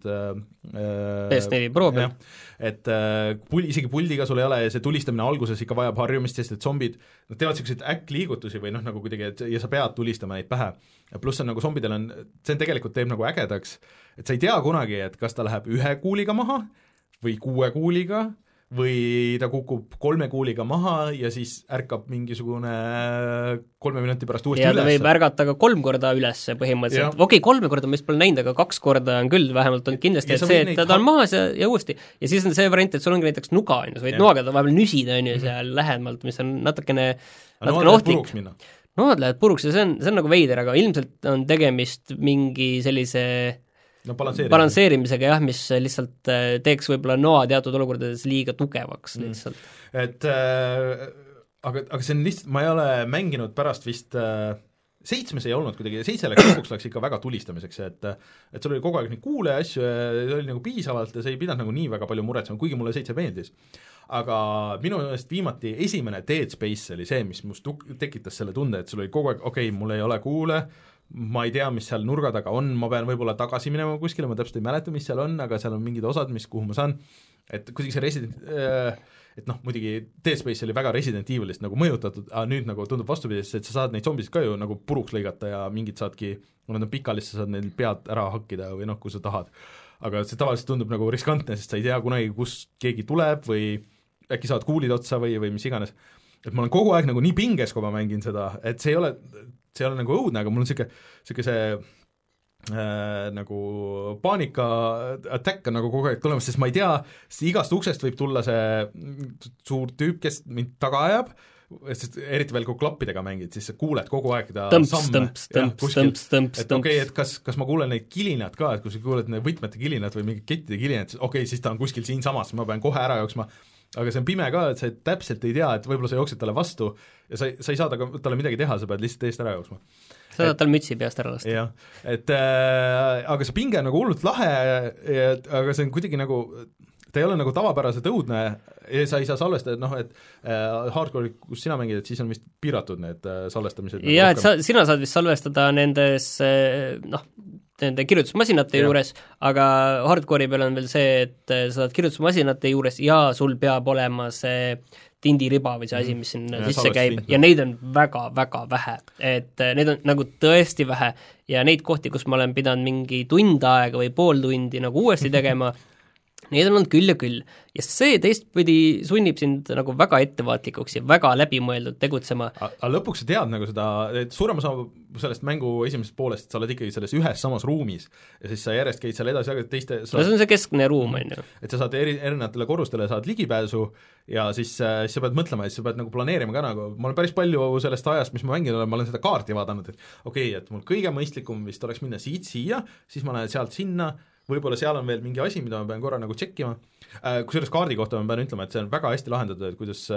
[SPEAKER 2] P S neli Pro peal,
[SPEAKER 1] et pul, isegi puldiga sul ei ole ja see tulistamine alguses ikka vajab harjumist, sest et zombid, nad teevad selliseid äkkliigutusi või noh, nagu kuidagi, et ja sa pead tulistama neid pähe. Pluss on nagu zombidel on, see tegelikult teeb nagu ägedaks, et sa ei tea kunagi, et kas ta läheb ühe kuuliga maha või kuue kuuliga või ta kukub kolme kuuliga maha ja siis ärkab mingisugune kolme minuti pärast uuesti
[SPEAKER 2] ja
[SPEAKER 1] üles.
[SPEAKER 2] Ja ta võib ärgata ka kolm korda üles põhimõtteliselt. Okei, okay, kolme korda ma vist pole näinud, aga kaks korda on küll vähemalt on kindlasti, et see, et ta, ta on maas ja, ja uuesti. Ja siis on see variant, et sul ongi näiteks nuga, on ju, sa võid noaga ta vahepeal nüsida, on ju, seal lähemalt, mis on natukene, natukene ohtlik. Noad lähevad puruks ja see on, see on nagu veider, aga ilmselt on tegemist mingi sellise no, balanseerimisega. balanseerimisega jah, mis lihtsalt teeks võib-olla noa teatud olukordades liiga tugevaks lihtsalt
[SPEAKER 1] mm.. et äh, aga, aga see on lihtsalt, ma ei ole mänginud pärast vist äh, seitsmes ei olnud kuidagi, seitse läks lõpuks läks ikka väga tulistamiseks, et et sul oli kogu aeg neid kuule asju ja see oli nagu piisavalt ja see ei pidanud nagu nii väga palju muretsema, kuigi mulle seitse meeldis. Aga minu meelest viimati esimene Dead Space oli see, mis must tekitas selle tunde, et sul oli kogu aeg, okei okay,, mul ei ole kuule, ma ei tea, mis seal nurga taga on, ma pean võib-olla tagasi minema kuskile, ma täpselt ei mäleta, mis seal on, aga seal on mingid osad, mis, kuhu ma saan, et kuidagi see Resident, et noh, muidugi Dead Space oli väga Resident Evilist nagu mõjutatud, aga nüüd nagu tundub vastupidist, et sa saad neid zombisid ka ju nagu puruks lõigata ja mingid saadki, kui nad on pikali, sa saad neil pead ära hakkida või noh, kui sa tahad. Aga see tavaliselt tundub nagu riskantne, sest sa ei tea kunagi, kus keegi tuleb või äkki saad kuulid otsa või, või mis iganes. Et ma olen kogu aeg nagu nii pinges, kui ma mängin seda, et see ei ole see ei ole nagu õudne, aga mul on siuke, siuke see äh, nagu paanika attack on nagu kogu aeg tulemas, sest ma ei tea, sest igast uksest võib tulla see suur tüüp, kes mind taga ajab, sest eriti veel kui klappidega mängid, siis sa kuuled kogu aeg ta
[SPEAKER 2] tõmps,
[SPEAKER 1] samme.
[SPEAKER 2] Tõmps, tõmps, tõmps, tõmps,
[SPEAKER 1] et okei, okay, et kas, kas ma kuulen neid kilinad ka, et kui sa kuuled neid võtmete kilinad või mingid kettide kilinad, siis okei okay,, siis ta on kuskil siinsamas, ma pean kohe ära jooksma. Aga see on pime ka, et sa täpselt ei tea, et võib-olla sa jooksed talle vastu ja sa, sa ei saa talle midagi teha, sa pead lihtsalt eest ära jooksma.
[SPEAKER 2] Sa saad tal mütsi peast ära lasta.
[SPEAKER 1] Jah, et äh, aga see pinge on nagu hullult lahe, et, aga see on kuidagi nagu, ta ei ole nagu tavapäraselt õudne ja sa ei saa salvestada, noh, et äh, hardcore'i, kus sina mängid, et siis on vist piiratud need äh, salvestamised.
[SPEAKER 2] Jah, et sa, sina saad vist salvestada nendes, noh, nende kirjutusmasinate ja. Juures, aga hardcore'i peal on veel see, et sa saad kirjutusmasinate juures ja sul peab olema see tindiriba või see asi, mis sinna ja, sisse käib ja neid on väga-väga vähe, et neid on nagu tõesti vähe ja neid kohti, kus ma olen pidanud mingi tund aega või pool tundi nagu uuesti tegema, neid on olnud küll ja küll. Ja see teistpidi sunnib sind nagu väga ettevaatlikuks ja väga läbimõeldud tegutsema.
[SPEAKER 1] Aga lõpuks sa tead nagu seda, et suurem osa sellest mängu esimesest poolest, sa oled ikkagi selles ühes samas ruumis ja siis sa järjest käid seal edasi, aga teiste
[SPEAKER 2] no see on see keskne ruum, on ju.
[SPEAKER 1] Et sa saad eri, erinevatele korrustele saad ligipääsu ja siis, siis sa pead mõtlema ja siis sa pead nagu planeerima ka nagu, ma olen päris palju sellest ajast, mis ma mängin olen, ma olen seda kaarti vaadanud, et okei okay,, et mul kõige mõistlikum vist oleks minna siit siia, siis ma lähen sealt sinna, võib-olla seal on veel mingi asi, mida ma pean korra nagu tšekkima. Kusjuures kaardi kohta ma pean ütlema, et see on väga hästi lahendatud, et kuidas,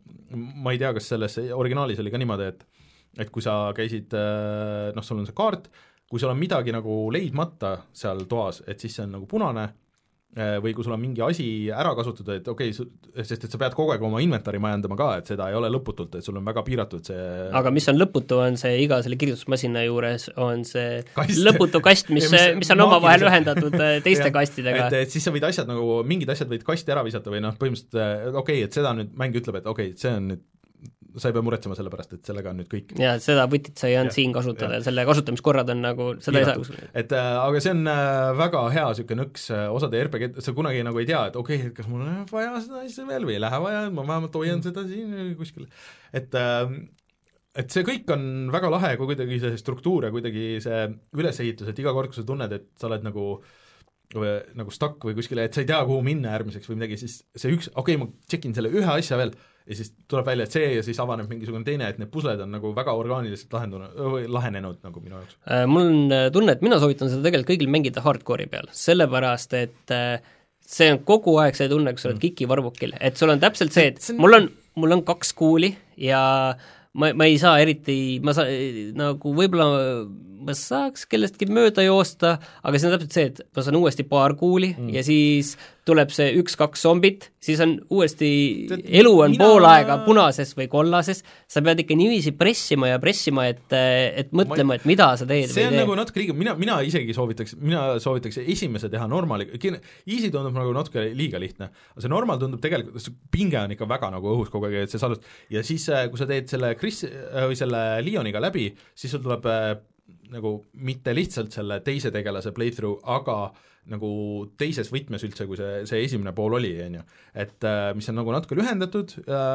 [SPEAKER 1] ma ei tea, kas selles originaalis oli ka niimoodi, et et kui sa käisid, noh, sul on see kaart, kui sul on midagi nagu leidmata seal toas, et siis see on nagu punane, või kui sul on mingi asi ära kasutada, et okei okay,, sest et sa pead kogu aeg oma inventari majandama ka, et seda ei ole lõputult, et sul on väga piiratud see
[SPEAKER 2] aga mis on lõputu, on see iga selle kirjutusmasina juures on see kast. Lõputu kast, mis, mis, mis on omavahel ühendatud teiste ja, kastidega.
[SPEAKER 1] Et, et siis sa võid asjad nagu, mingid asjad võid kasti ära visata või noh, põhimõtteliselt okei okay,, et seda nüüd mäng ütleb, et okei okay,, see on nüüd sa ei pea muretsema selle pärast, et sellega on nüüd kõik.
[SPEAKER 2] Ja seda võtit sa ei olnud siin kasutada ja selle kasutamiskorrad on nagu, seda ei saa.
[SPEAKER 1] Et äh, aga see on äh, väga hea niisugune nõks äh, osade R P G, sa kunagi nagu ei tea, et okei okay,, et kas mul on vaja seda asja veel või ei lähe vaja, ma vähemalt hoian seda siin kuskil. Et, äh, et see kõik on väga lahe, kui kuidagi see struktuur ja kuidagi see ülesehitus, et iga kord, kui sa tunned, et sa oled nagu või, nagu stuck või kuskile, et sa ei tea, kuhu minna järgmiseks või midagi, siis see üks, okei okay,, ma tšekin selle ühe asja veel ja siis tuleb välja, et see ja siis avaneb mingisugune teine, et need pusled on nagu väga orgaaniliselt lahendunud, või lahenenud nagu minu jaoks.
[SPEAKER 2] Mul on tunne, et mina soovitan seda tegelikult kõigil mängida hardcore'i peal, sellepärast et see on kogu aeg see tunne, kus sa oled mm. kikivarvukil, et sul on täpselt see, et mul on, mul on kaks kuuli ja ma, ma ei saa eriti, ma saa, nagu võib-olla ma saaks kellestki mööda joosta, aga see on täpselt see, et ma saan uuesti paar kuuli mm. ja siis tuleb see üks-kaks zombit, siis on uuesti, elu on mina... pool aega punases või kollases, sa pead ikka niiviisi pressima ja pressima, et, et mõtlema, et mida sa teed.
[SPEAKER 1] See on
[SPEAKER 2] tee.
[SPEAKER 1] nagu natuke liiga, mina, mina isegi soovitaks, mina soovitaks esimese teha normaali, easy tundub nagu natuke liiga lihtne, aga see normaal tundub tegelikult, pinge on ikka väga nagu õhus kogu aeg, et see salust, ja siis kui sa teed selle Chris või selle Leoniga läbi, siis sul tuleb nagu mitte lihtsalt selle teise tegelase playthrough, aga nagu teises võtmes üldse, kui see, see esimene pool oli, on ju. Et mis on nagu natuke lühendatud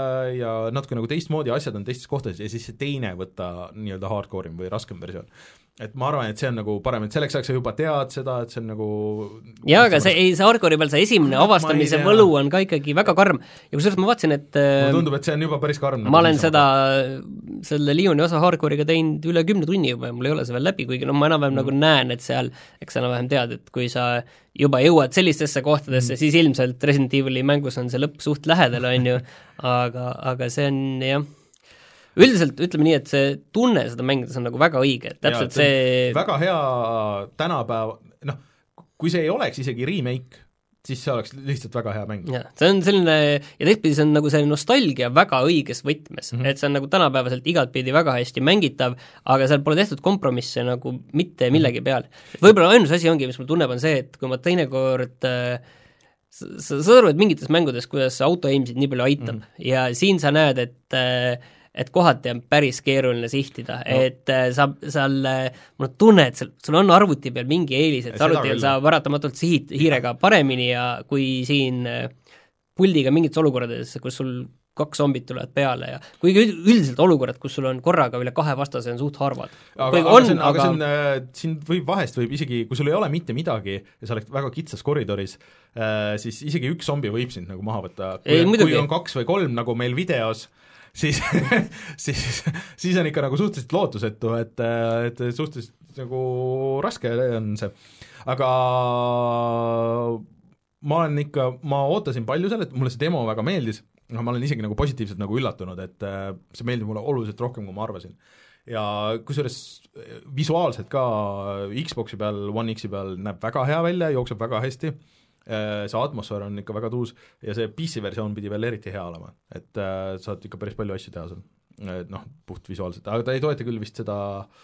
[SPEAKER 1] ja natuke nagu teistmoodi, asjad on teistes kohtades ja siis see teine võtta nii-öelda hardcore'im või raskem versioon. Et ma arvan, et see on nagu parem, et selleks ajaks sa juba tead seda, et see on nagu
[SPEAKER 2] jaa, aga see, ei, see hardcore'i peal see esimene avastamise võlu on ka ikkagi väga karm ja kusjuures ma vaatasin, et
[SPEAKER 1] mulle tundub, et see on juba päris karm.
[SPEAKER 2] Ma olen seda, selle Leoni osa hardcore'iga teinud üle kümne tunni juba ja mul ei ole see veel läbi, kuigi no ma enam-vähem mm. nagu näen, et seal, eks sa enam-vähem tead, et kui sa juba jõuad sellistesse kohtadesse mm., siis ilmselt Resident Evil'i mängus on see lõpp suht lähedal, on ju, aga, aga see on jah, üldiselt ütleme nii, et see tunne seda mängides on nagu väga õige, et täpselt ja, see
[SPEAKER 1] väga hea tänapäeva, noh, kui see ei oleks isegi remake, siis see oleks lihtsalt väga hea mäng.
[SPEAKER 2] Ja, see on selline, ja teistpidi see on nagu see nostalgia väga õiges võtmes mm, -hmm. et see on nagu tänapäevaselt igat pidi väga hästi mängitav, aga seal pole tehtud kompromisse nagu mitte millegi peal. Võib-olla ainus asi ongi, mis mul tunneb, on see, et kui ma teinekord äh, sa, sa saad aru, et mingites mängudes, kuidas auto-aimsid nii palju aitab mm -hmm. ja siin sa näed, et äh, et kohati on päris keeruline sihtida no., et äh, sa, seal mul tunne, et sul, sul on arvuti peal mingi eelis, et arvuti peal sa paratamatult sihid hiirega paremini ja kui siin äh, puldiga mingites olukordades, kus sul kaks zombit tulevad peale ja kuigi üldiselt olukorrad, kus sul on korraga üle kahe vastase, on suht harvad.
[SPEAKER 1] Aga, aga, on, see on, aga... aga see on, äh, siin võib vahest võib isegi, kui sul ei ole mitte midagi ja sa oled väga kitsas koridoris, äh, siis isegi üks zombi võib sind nagu maha võtta. Kui, ei, kui on kaks või kolm, nagu meil videos, siis, siis, siis on ikka nagu suhteliselt lootusetu, et, et suhteliselt nagu raske on see. Aga ma olen ikka, ma ootasin palju selle, et mulle see demo väga meeldis, aga ma olen isegi nagu positiivselt nagu üllatunud, et see meeldib mulle oluliselt rohkem, kui ma arvasin. Ja kusjuures visuaalselt ka Xboxi peal, One X-i peal näeb väga hea välja, jookseb väga hästi, see atmosfäär on ikka väga tuus ja see P C-versioon pidi veel eriti hea olema, et äh, saad ikka päris palju asju teha seal, noh, puht visuaalselt, aga ta ei toeta küll vist seda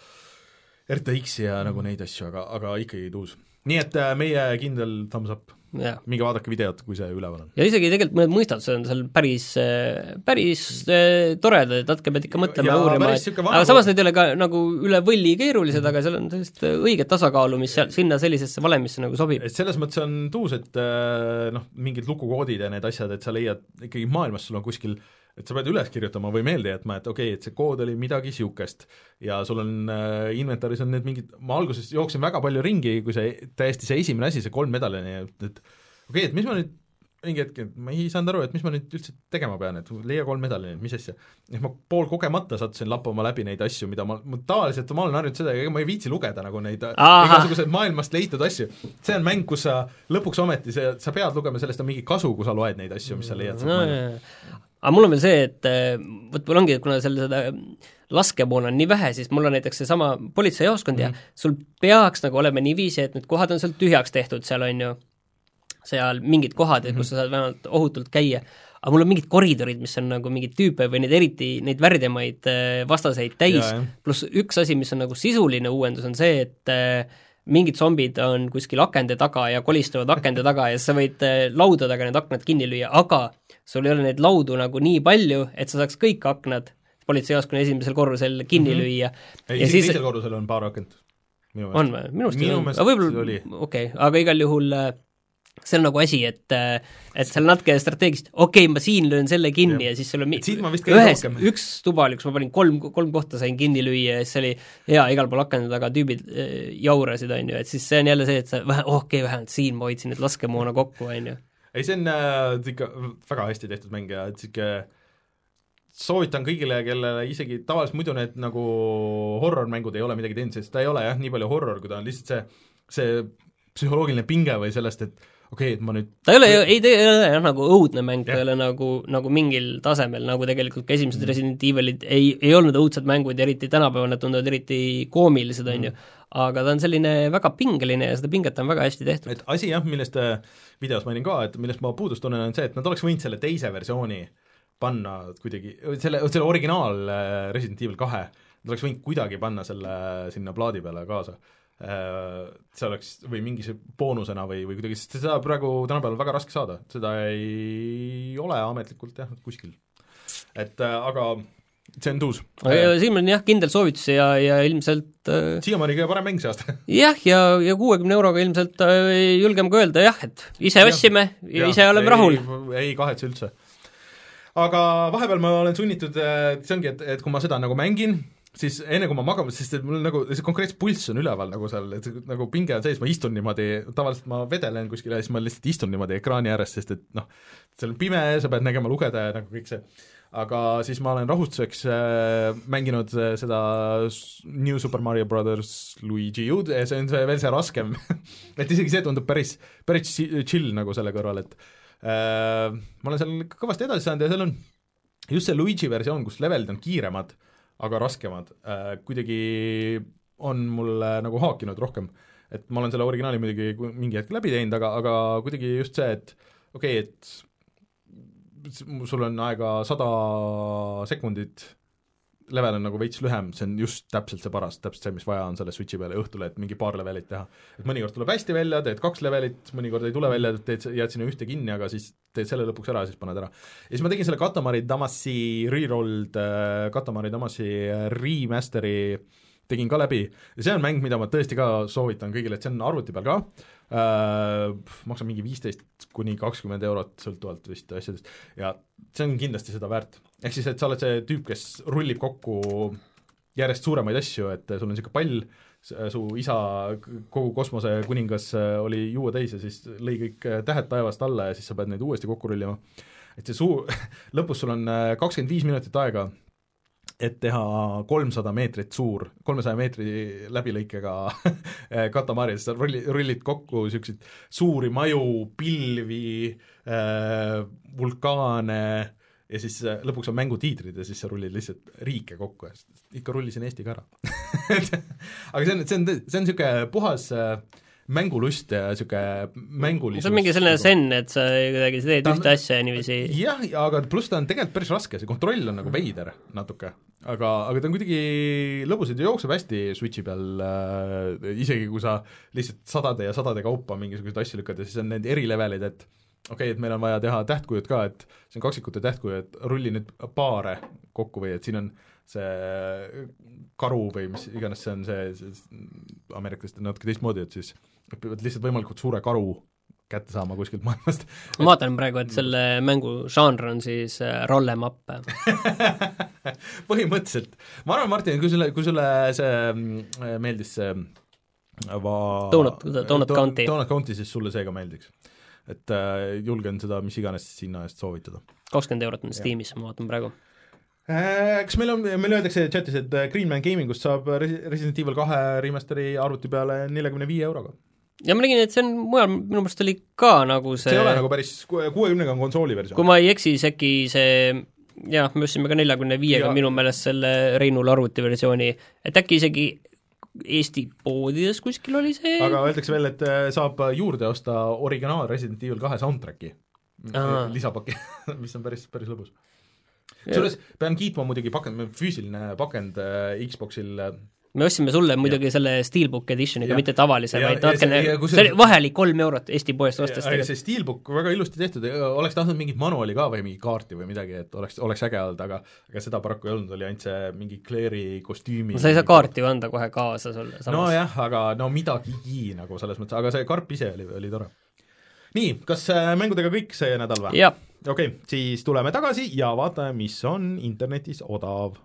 [SPEAKER 1] R T X-i ja mm. nagu neid asju, aga, aga ikkagi tuus. Nii et äh, meie kindel thumbs up. Ja. Minge vaadake videot, kui see üleval on.
[SPEAKER 2] Ja isegi tegelikult mõned mõistatused on seal päris, päris toredad, et natuke pead ikka mõtlema ja uurima, et, aga samas need ei ole ka nagu üle võlli keerulised, aga seal on sellist õiget tasakaalu, mis seal, sinna sellisesse valemisse nagu sobib.
[SPEAKER 1] Et selles mõttes on tuus, et noh, mingid lukukoodid ja need asjad, et sa leiad ikkagi maailmas, sul on kuskil et sa pead üles kirjutama või meelde jätma, et okei okay,, et see kood oli midagi siukest ja sul on äh, inventaris on need mingid, ma alguses jooksin väga palju ringi, kui see täiesti see esimene asi, see kolm medalini, et, et okei okay,, et mis ma nüüd mingi hetk, ma ei saanud aru, et mis ma nüüd üldse tegema pean, et leia kolm medalini, mis asja. Ja ma pool kogemata sattusin lappama läbi neid asju, mida ma, ma tavaliselt ma olen harjunud seda, ega ma ei viitsi lugeda nagu neid igasugused maailmast leitud asju. See on mäng, kus sa lõpuks ometi, see, sa pead lugema, sellest on mingi kasu, kui sa loed neid asju, mis sa leiad
[SPEAKER 2] no, aga mul on veel see, et võt mul ongi, kuna selle seda laskemoon on nii vähe, siis mul on näiteks see sama politseijaoskond mm. ja sul peaks nagu olema nii viisi, et need kohad on seal tühjaks tehtud, seal on ju seal mingid kohad, mm -hmm. kus sa saad vähemalt ohutult käia, aga mul on mingid koridorid, mis on nagu mingid tüüpe või neid eriti, neid värdemaid vastaseid täis, pluss üks asi, mis on nagu sisuline uuendus, on see, et mingid zombid on kuskil akende taga ja kolistavad akende taga ja sa võid lauda taga need aknad kinni lüüa, aga sul ei ole neid laudu nagu nii palju, et sa saaks kõik aknad politseijaoskonna esimesel korrusel kinni mm -hmm. lüüa.
[SPEAKER 1] ei, ja siis teisel korrusel on paar akent.
[SPEAKER 2] On või? Minust Minu on. Võib-olla, okei, aga igal juhul see on nagu asi, et, et seal natuke strateegist, okei okay,, ma siin löön selle kinni ja, ja siis sul on ühes, üks tuba oli, kus ma panin kolm, kolm kohta sain kinni lüüa ja siis oli hea, igal pool akende taga tüübid jaurasid, on ju, et siis see on jälle see, et sa vähe, okei okay,, vähemalt siin ma hoidsin need laskemoona kokku, on ju.
[SPEAKER 1] Ei, see on äh, ikka väga hästi tehtud mäng ja et siuke soovitan kõigile, kellele isegi tavaliselt muidu need nagu horror-mängud ei ole midagi teinud, sest ta ei ole jah, nii palju horror, kui ta on lihtsalt see, see psühholoogiline pinge või sellest, et okei okay,, et ma nüüd
[SPEAKER 2] ta ei ole, ei ta ei ole jah, nagu õudne mäng, ta ei ole nagu, nagu mingil tasemel, nagu tegelikult ka esimesed mm. Resident Evilid ei, ei olnud õudsed mängud, eriti tänapäeval nad tunduvad eriti koomilised, on ju, aga ta on selline väga pingeline ja seda pinget on väga hästi tehtud.
[SPEAKER 1] Et asi jah, millest videos mainin ka, et millest ma puudust tunnen, on see, et nad oleks võinud selle teise versiooni panna kuidagi, selle, selle originaal Resident Evil kahe, nad oleks võinud kuidagi panna selle sinna plaadi peale kaasa. See oleks, või mingi boonusena või, või kuidagi, sest seda praegu tänapäeval väga raske saada, seda ei ole ametlikult jah, kuskil. Et aga see on tuus.
[SPEAKER 2] Siin on jah, kindel soovitus ja, ja ilmselt
[SPEAKER 1] siiamaani kõige parem mäng see aasta.
[SPEAKER 2] jah, ja, ja kuuekümne euroga ilmselt julgem ka öelda jah, et ise ostsime ja, ja ise oleme rahul.
[SPEAKER 1] Ei, ei kahetse üldse. Aga vahepeal ma olen sunnitud, see ongi, et, et kui ma seda nagu mängin, siis enne kui ma magama, sest et mul nagu see konkreetselt pulss on üleval nagu seal, et nagu pinge on sees, ma istun niimoodi, tavaliselt ma vedelen kuskile ja siis ma lihtsalt istun niimoodi ekraani ääres, sest et noh, seal on pime, sa pead nägema lugeda ja nagu kõik see. Aga siis ma olen rahustuseks äh, mänginud seda New Super Mario Brothers Luigi U-d ja see on see veel see raskem et isegi see tundub päris, päris chill nagu selle kõrval, et äh, ma olen seal kõvasti edasi saanud ja seal on just see Luigi versioon, kus levelid on kiiremad, aga raskemad, äh, kuidagi on mulle nagu haakinud rohkem. Et ma olen selle originaali muidugi mingi hetk läbi teinud, aga, aga kuidagi just see, et okei okay,, et sul on aega sada sekundit, level on nagu veits lühem, see on just täpselt see paras, täpselt see, mis vaja on selle Switchi peale õhtule, et mingi paar levelit teha. Et mõnikord tuleb hästi välja, teed kaks levelit, mõnikord ei tule välja, teed, jääd sinna ühte kinni, aga siis teed selle lõpuks ära ja siis paned ära. Ja siis ma tegin selle Katamari Damacy rerolled, Katamari Damacy remasteri tegin ka läbi ja see on mäng, mida ma tõesti ka soovitan kõigile, et see on arvuti peal ka, äh, maksab mingi viisteist kuni kakskümmend eurot sõltuvalt vist asjadest ja see on kindlasti seda väärt. Ehk siis, et sa oled see tüüp, kes rullib kokku järjest suuremaid asju, et sul on niisugune pall, su isa, kogu kosmose kuningas oli juua täis ja siis lõi kõik tähed taevast alla ja siis sa pead neid uuesti kokku rullima. Et see suu, lõpus sul on kakskümmend viis minutit aega, et teha kolmsada meetrit suur, kolmesaja meetri läbilõikega Katamari, sa rullid, rullid kokku niisuguseid suuri maju, pilvi, äh, vulkaane ja siis lõpuks on mängutiitrid ja siis sa rullid lihtsalt riike kokku ja ikka rullisin Eesti ka ära. aga see on, see on, see on niisugune puhas äh, mängulust ja niisugune mängulisus.
[SPEAKER 2] See on mingi selline sen, et sa kuidagi teed ühte asja ja niiviisi.
[SPEAKER 1] Jah, aga pluss ta on tegelikult päris raske, see kontroll on nagu veider natuke, aga, aga ta on kuidagi lõbusad ja jookseb hästi Switchi peal äh,, isegi kui sa lihtsalt sadade ja sadade kaupa mingisuguseid asju lükkad ja siis on need erilevelid, et okei okay,, et meil on vaja teha tähtkujud ka, et see on kaksikute tähtkujud, et rulli nüüd paare kokku või et siin on see karu või mis iganes see on see, see ameeriklased on natuke teistmoodi, et siis peavad lihtsalt võimalikult suure karu kätte saama kuskilt maailmast.
[SPEAKER 2] Ma vaatan praegu, et selle mängu žanr on siis roll em up.
[SPEAKER 1] Põhimõtteliselt. Ma arvan, Martin, kui sulle, kui sulle see meeldis see va...
[SPEAKER 2] Donut, Donut County.
[SPEAKER 1] Donut County, siis sulle see ka meeldiks. Et äh, julgen seda mis iganes sinna eest soovitada.
[SPEAKER 2] kakskümmend eurot on Steamis, ma vaatan praegu.
[SPEAKER 1] Kas meil on, meil öeldakse chatis, et Greenman Gamingust saab Resident Evil kahe remasteri arvuti peale neljakümne viie euroga.
[SPEAKER 2] Ja ma nägin, et see on mujal, minu mõelest oli ka nagu see...
[SPEAKER 1] See ei ole nagu päris kuuekümnega on konsooli versioon.
[SPEAKER 2] Kui ma ei eksi, äkki see... jah, me ostsime ka neljakümne viiega minu meelest selle Reinul arvuti versiooni, et äkki isegi Eesti poodides kuskil oli see...
[SPEAKER 1] Aga öeldakse veel, et saab juurde osta originaal Resident Evil kahe soundtracki lisapaki, mis on päris, päris lõbus. Selles pean kiitma muidugi pakend, füüsiline pakend Xboxil.
[SPEAKER 2] Me ostsime sulle muidugi selle Steelbook editioniga, mitte tavalise, vaid natkene, see oli vaheli kolm eurot Eesti poest ostes.
[SPEAKER 1] See Steelbook väga ilusti tehtud, oleks tahtnud mingit manuali ka või mingi kaarti või midagi, et oleks, oleks äge olnud, aga, aga seda paraku ei olnud, oli ainult see mingi Claire'i kostüümi.
[SPEAKER 2] Sa ei saa kaarti ju anda kohe kaasa sulle samas.
[SPEAKER 1] No jah, aga no midagi nagu selles mõttes, aga see karp ise oli, oli tore. Nii, kas mängudega kõik see nädal või?
[SPEAKER 2] Jah.
[SPEAKER 1] Okei, okay, siis tuleme tagasi ja vaatame, mis on internetis odav.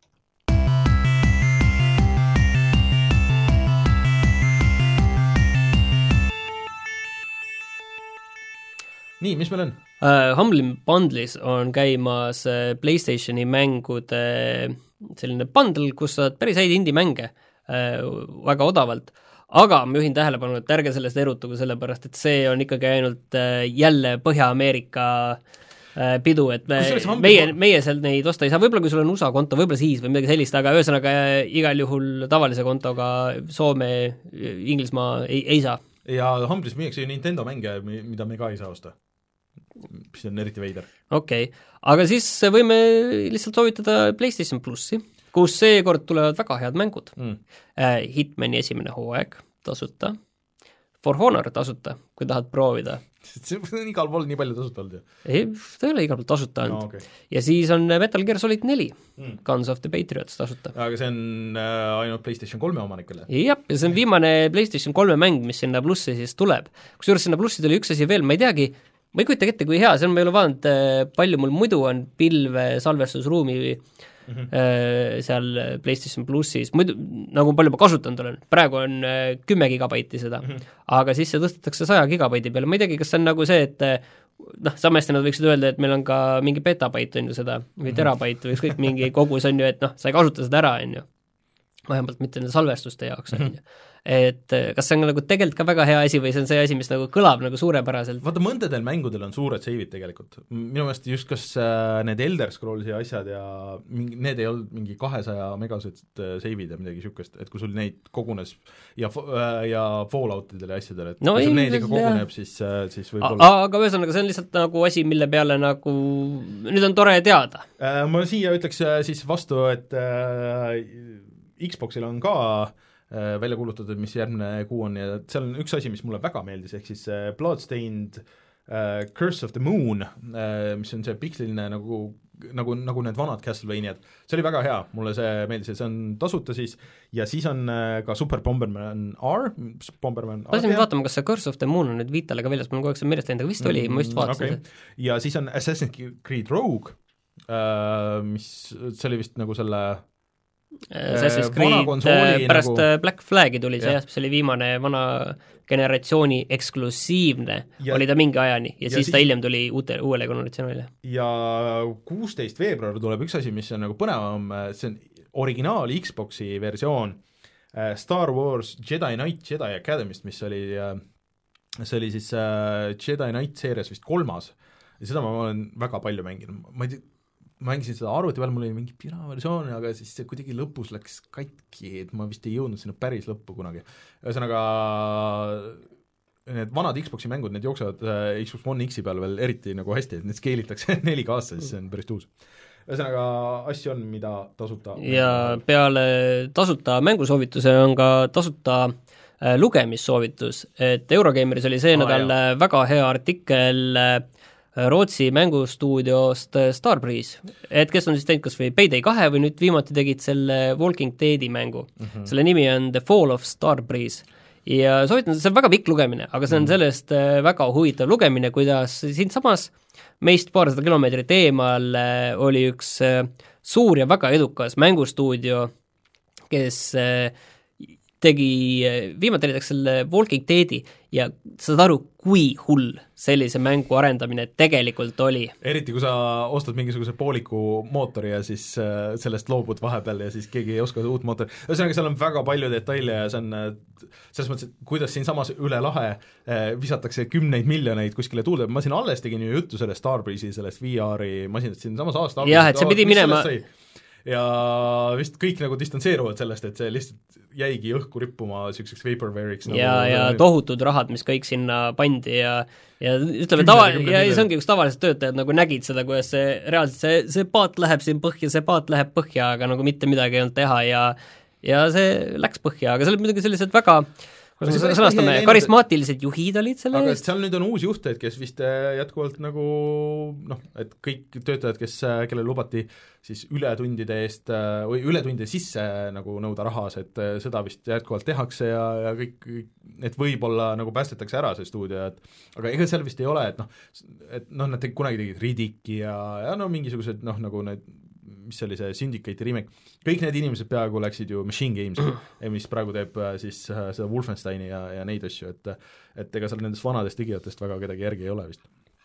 [SPEAKER 1] Nii, mis meil on?
[SPEAKER 2] Uh, Humble Bundle'is on käimas uh, PlayStationi mängude selline bundle, kus saad päris häid indie-mänge uh, väga odavalt, aga ma juhin tähelepanu, et ärge sellest erutuge, sellepärast et see on ikkagi ainult jälle Põhja-Ameerika pidu, et me, meie, meie seal neid osta ei saa, võib-olla kui sul on U S A konto, võib-olla siis või midagi sellist, aga ühesõnaga igal juhul tavalise kontoga Soome, Inglismaa ei, ei saa.
[SPEAKER 1] Ja Humblis müüakse ju Nintendo mänge, mida me ka ei saa osta, mis on eriti veider.
[SPEAKER 2] Okei, okay. Aga siis võime lihtsalt soovitada PlayStation Plussi, kus seekord tulevad väga head mängud mm.. Hitmani esimene hooaeg tasuta, For Honor tasuta, kui tahad proovida.
[SPEAKER 1] See on igal pool nii palju tasuta olnud ju.
[SPEAKER 2] Ei, ta ei ole igal pool tasuta olnud. No, okay. Ja siis on Metal Gear Solid neli, mm. Guns of the Patriots tasuta.
[SPEAKER 1] Aga see on äh, ainult PlayStation kolme omanikele?
[SPEAKER 2] Jah, ja see on viimane PlayStation kolme mäng, mis sinna plussi siis tuleb. Kusjuures sinna plussi tuli üks asi veel, ma ei teagi, ma ei kujuta ette, kui hea, see on, ma ei ole vaadanud, palju mul muidu on pilve salvestusruumi mm-hmm. äh, seal PlayStation plussis, muidu, nagu palju ma kasutanud olen, praegu on äh, kümme gigabaiti seda mm-hmm. aga siis see tõstetakse saja gigabaiti peale, ma ei teagi, kas see on nagu see, et noh, samasti nad võiksid öelda, et meil on ka mingi betabait on ju seda, või mm-hmm. terabait või ükskõik mingi kogus on ju, et noh, sa ei kasuta seda ära, on ju, vähemalt mitte nende salvestuste jaoks on mm-hmm. ju. Et kas see on nagu tegelikult ka väga hea asi või see on see asi, mis nagu kõlab nagu suurepäraselt?
[SPEAKER 1] Vaata, mõndadel mängudel on suured seivid tegelikult. Minu meelest just kas äh, need Elder Scrollsi asjad ja mingi, need ei olnud mingi kahesaja megased seivid ja midagi niisugust, et kui sul neid kogunes ja, äh, ja Falloutidele ja asjadele, et no kui sul neid ikka koguneb, siis, äh, siis võib-olla...
[SPEAKER 2] Aga ühesõnaga, see on lihtsalt nagu asi, mille peale nagu nüüd on tore teada.
[SPEAKER 1] Äh, ma siia ütleks äh, siis vastu, et äh, Xboxil on ka välja kuulutatud, mis järgmine kuu on ja seal on üks asi, mis mulle väga meeldis, ehk siis Bloodstained uh, Curse of the Moon, uh, mis on see piksliline nagu, nagu, nagu need vanad Castlevaniad, see oli väga hea, mulle see meeldis, et see on tasuta siis ja siis on uh, ka Super Bomberman R, Bomberman R.
[SPEAKER 2] Lasin vaatama, kas see Curse of the Moon on nüüd Vitale ka väljas, mul on kogu aeg see meelest läinud, aga vist oli, ma just vaatasin
[SPEAKER 1] okay. Ja siis on Assassin's Creed Rogue, uh, mis, see oli vist nagu selle
[SPEAKER 2] Assassin's Creed pärast nagu... Black Flagi tuli see, jah, see oli viimane vana generatsiooni eksklusiivne, ja, oli ta mingi ajani ja, ja siis, siis ta hiljem tuli uute, uuele generatsioonile.
[SPEAKER 1] Ja kuusteist veebruar tuleb üks asi, mis on nagu põnevam, see on originaal Xboxi versioon Star Wars Jedi Knight Jedi Academy'st, mis oli, see oli siis Jedi Knight seerias vist kolmas ja seda ma olen väga palju mänginud, ma ei tea, ma mängisin seda arvuti peal, mul oli mingi piraversioon, aga siis see kuidagi lõpus läks katki, et ma vist ei jõudnud sinna päris lõppu kunagi. Ühesõnaga, need vanad Xboxi mängud, need jooksevad äh, Xbox One X-i peal veel eriti nagu hästi, et need skeelitakse neli K-sse, siis see on päris tuus. Ühesõnaga, asju on, mida tasuta...
[SPEAKER 2] Ja peale tasuta mängusoovituse on ka tasuta äh, lugemissoovitus, et Eurogeimeris oli see ah, nädal jah. Väga hea artikkel äh, Rootsi mängustuudiost Starbreeze, et kes on siis teinud kas või Payday kahe või nüüd viimati tegid selle Walking Deadi mängu. Mm-hmm. Selle nimi on The Fall of Starbreeze ja soovitan, see on väga pikk lugemine, aga see on sellest väga huvitav lugemine, kuidas siin samas meist paarsada kilomeetrit eemal oli üks suur ja väga edukas mängustuudio, kes tegi viimati näiteks selle Walking Deadi ja saad aru, kui hull sellise mängu arendamine tegelikult oli.
[SPEAKER 1] Eriti, kui sa ostad mingisuguse pooliku mootori ja siis äh, sellest loobud vahepeal ja siis keegi ei oska uut mootori. Ühesõnaga, seal on väga palju detaile ja see on selles mõttes, et kuidas siin samas üle lahe äh, visatakse kümneid miljoneid kuskile tuulde. Ma siin alles tegin ju juttu sellest Starbreeze'i, sellest V R-i masinast siin samas aasta.
[SPEAKER 2] Jah, et see pidi minema...
[SPEAKER 1] ja vist kõik nagu distantseeruvad sellest, et see lihtsalt jäigi õhku rippuma selliseks vaporware'iks nagu.
[SPEAKER 2] ja, ja tohutud rahad, mis kõik sinna pandi ja ja ütleme, tava, ja see ongi, kus tavalised töötajad nagu nägid seda, kuidas see reaalselt, see, see paat läheb siin põhja, see paat läheb põhja, aga nagu mitte midagi ei olnud teha ja ja see läks põhja, aga see oli muidugi sellised väga kuidas me sõnastame, karismaatilised juhid olid selle
[SPEAKER 1] aga
[SPEAKER 2] eest?
[SPEAKER 1] Seal nüüd on uus juhteid, kes vist jätkuvalt nagu noh, et kõik töötajad, kes, kellel lubati siis ületundide eest või ületundide sisse nagu nõuda rahas, et seda vist jätkuvalt tehakse ja, ja kõik, et võib-olla nagu päästetakse ära see stuudio, et aga ega seal vist ei ole, et noh, et noh, nad tegid, kunagi tegid Riddicki ja, ja no mingisugused noh, nagu need mis oli see Syndicate'i remake, kõik need inimesed peaaegu läksid ju Machine Games, mis praegu teeb siis seda Wolfensteini ja, ja neid asju, et et ega seal nendest vanadest tegijatest väga kedagi järgi ei ole vist.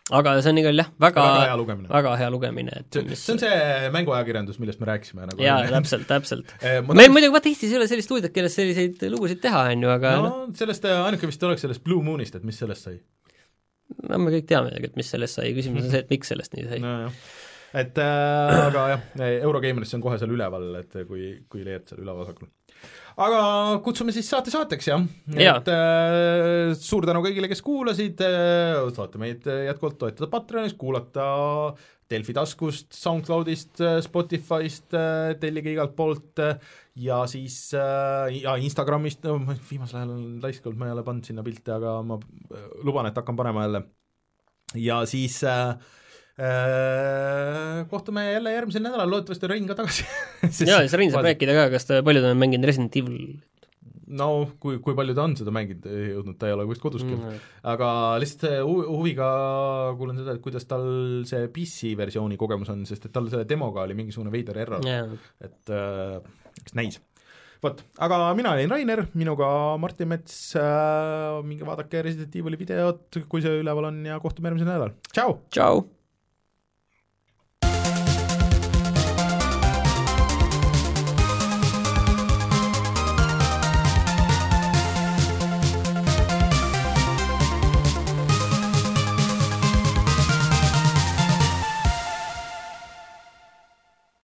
[SPEAKER 2] aga see on igal jah, väga,
[SPEAKER 1] väga hea lugemine,
[SPEAKER 2] väga hea lugemine et
[SPEAKER 1] see, mis... see on see mänguajakirjandus, millest me rääkisime nagu
[SPEAKER 2] jaa, täpselt, täpselt
[SPEAKER 1] meil
[SPEAKER 2] tahaks... muidugi vaata Eestis ei ole sellist stuudiot, kellest selliseid lugusid teha, on ju, aga
[SPEAKER 1] no sellest ainuke vist oleks sellest Blue Moonist, et mis sellest sai?
[SPEAKER 2] No me kõik teame, et mis sellest sai, küsimus on see, et miks sellest nii sai
[SPEAKER 1] no, et äh, aga jah, Eurogamerisse on kohe seal üleval, et kui, kui leiad seal üleval aga kutsume siis saate saateks, jah
[SPEAKER 2] ja.
[SPEAKER 1] et äh, suur tänu kõigile, kes kuulasid äh,, saate meid jätkuvalt toetada Patreonis, kuulata Delfi taskust, SoundCloudist, Spotifyst, tellige igalt poolt ja siis äh, ja Instagramist, no viimasel ajal on laiskalt, ma ei ole pannud sinna pilte, aga ma luban, et hakkan panema jälle ja siis äh, äh, kohtume jälle järgmisel nädalal, loodetavasti Rein ka tagasi
[SPEAKER 2] jaa, siis Rein saab rääkida ka, kas ta palju ta on mänginud Resident Evil
[SPEAKER 1] no kui, kui palju ta on seda mänginud jõudnud, ta ei ole vist koduski mm. aga lihtsalt hu- huviga kuulen seda, et kuidas tal see P C versiooni kogemus on, sest et tal selle demoga oli mingisugune veider error
[SPEAKER 2] yeah.
[SPEAKER 1] et äh, eks näis vot, aga mina olin Rainer, minuga Martin Mets äh, minge vaadake Resident Evili videot, kui see üleval on ja kohtume järgmisel nädalal, tšau!
[SPEAKER 2] tšau!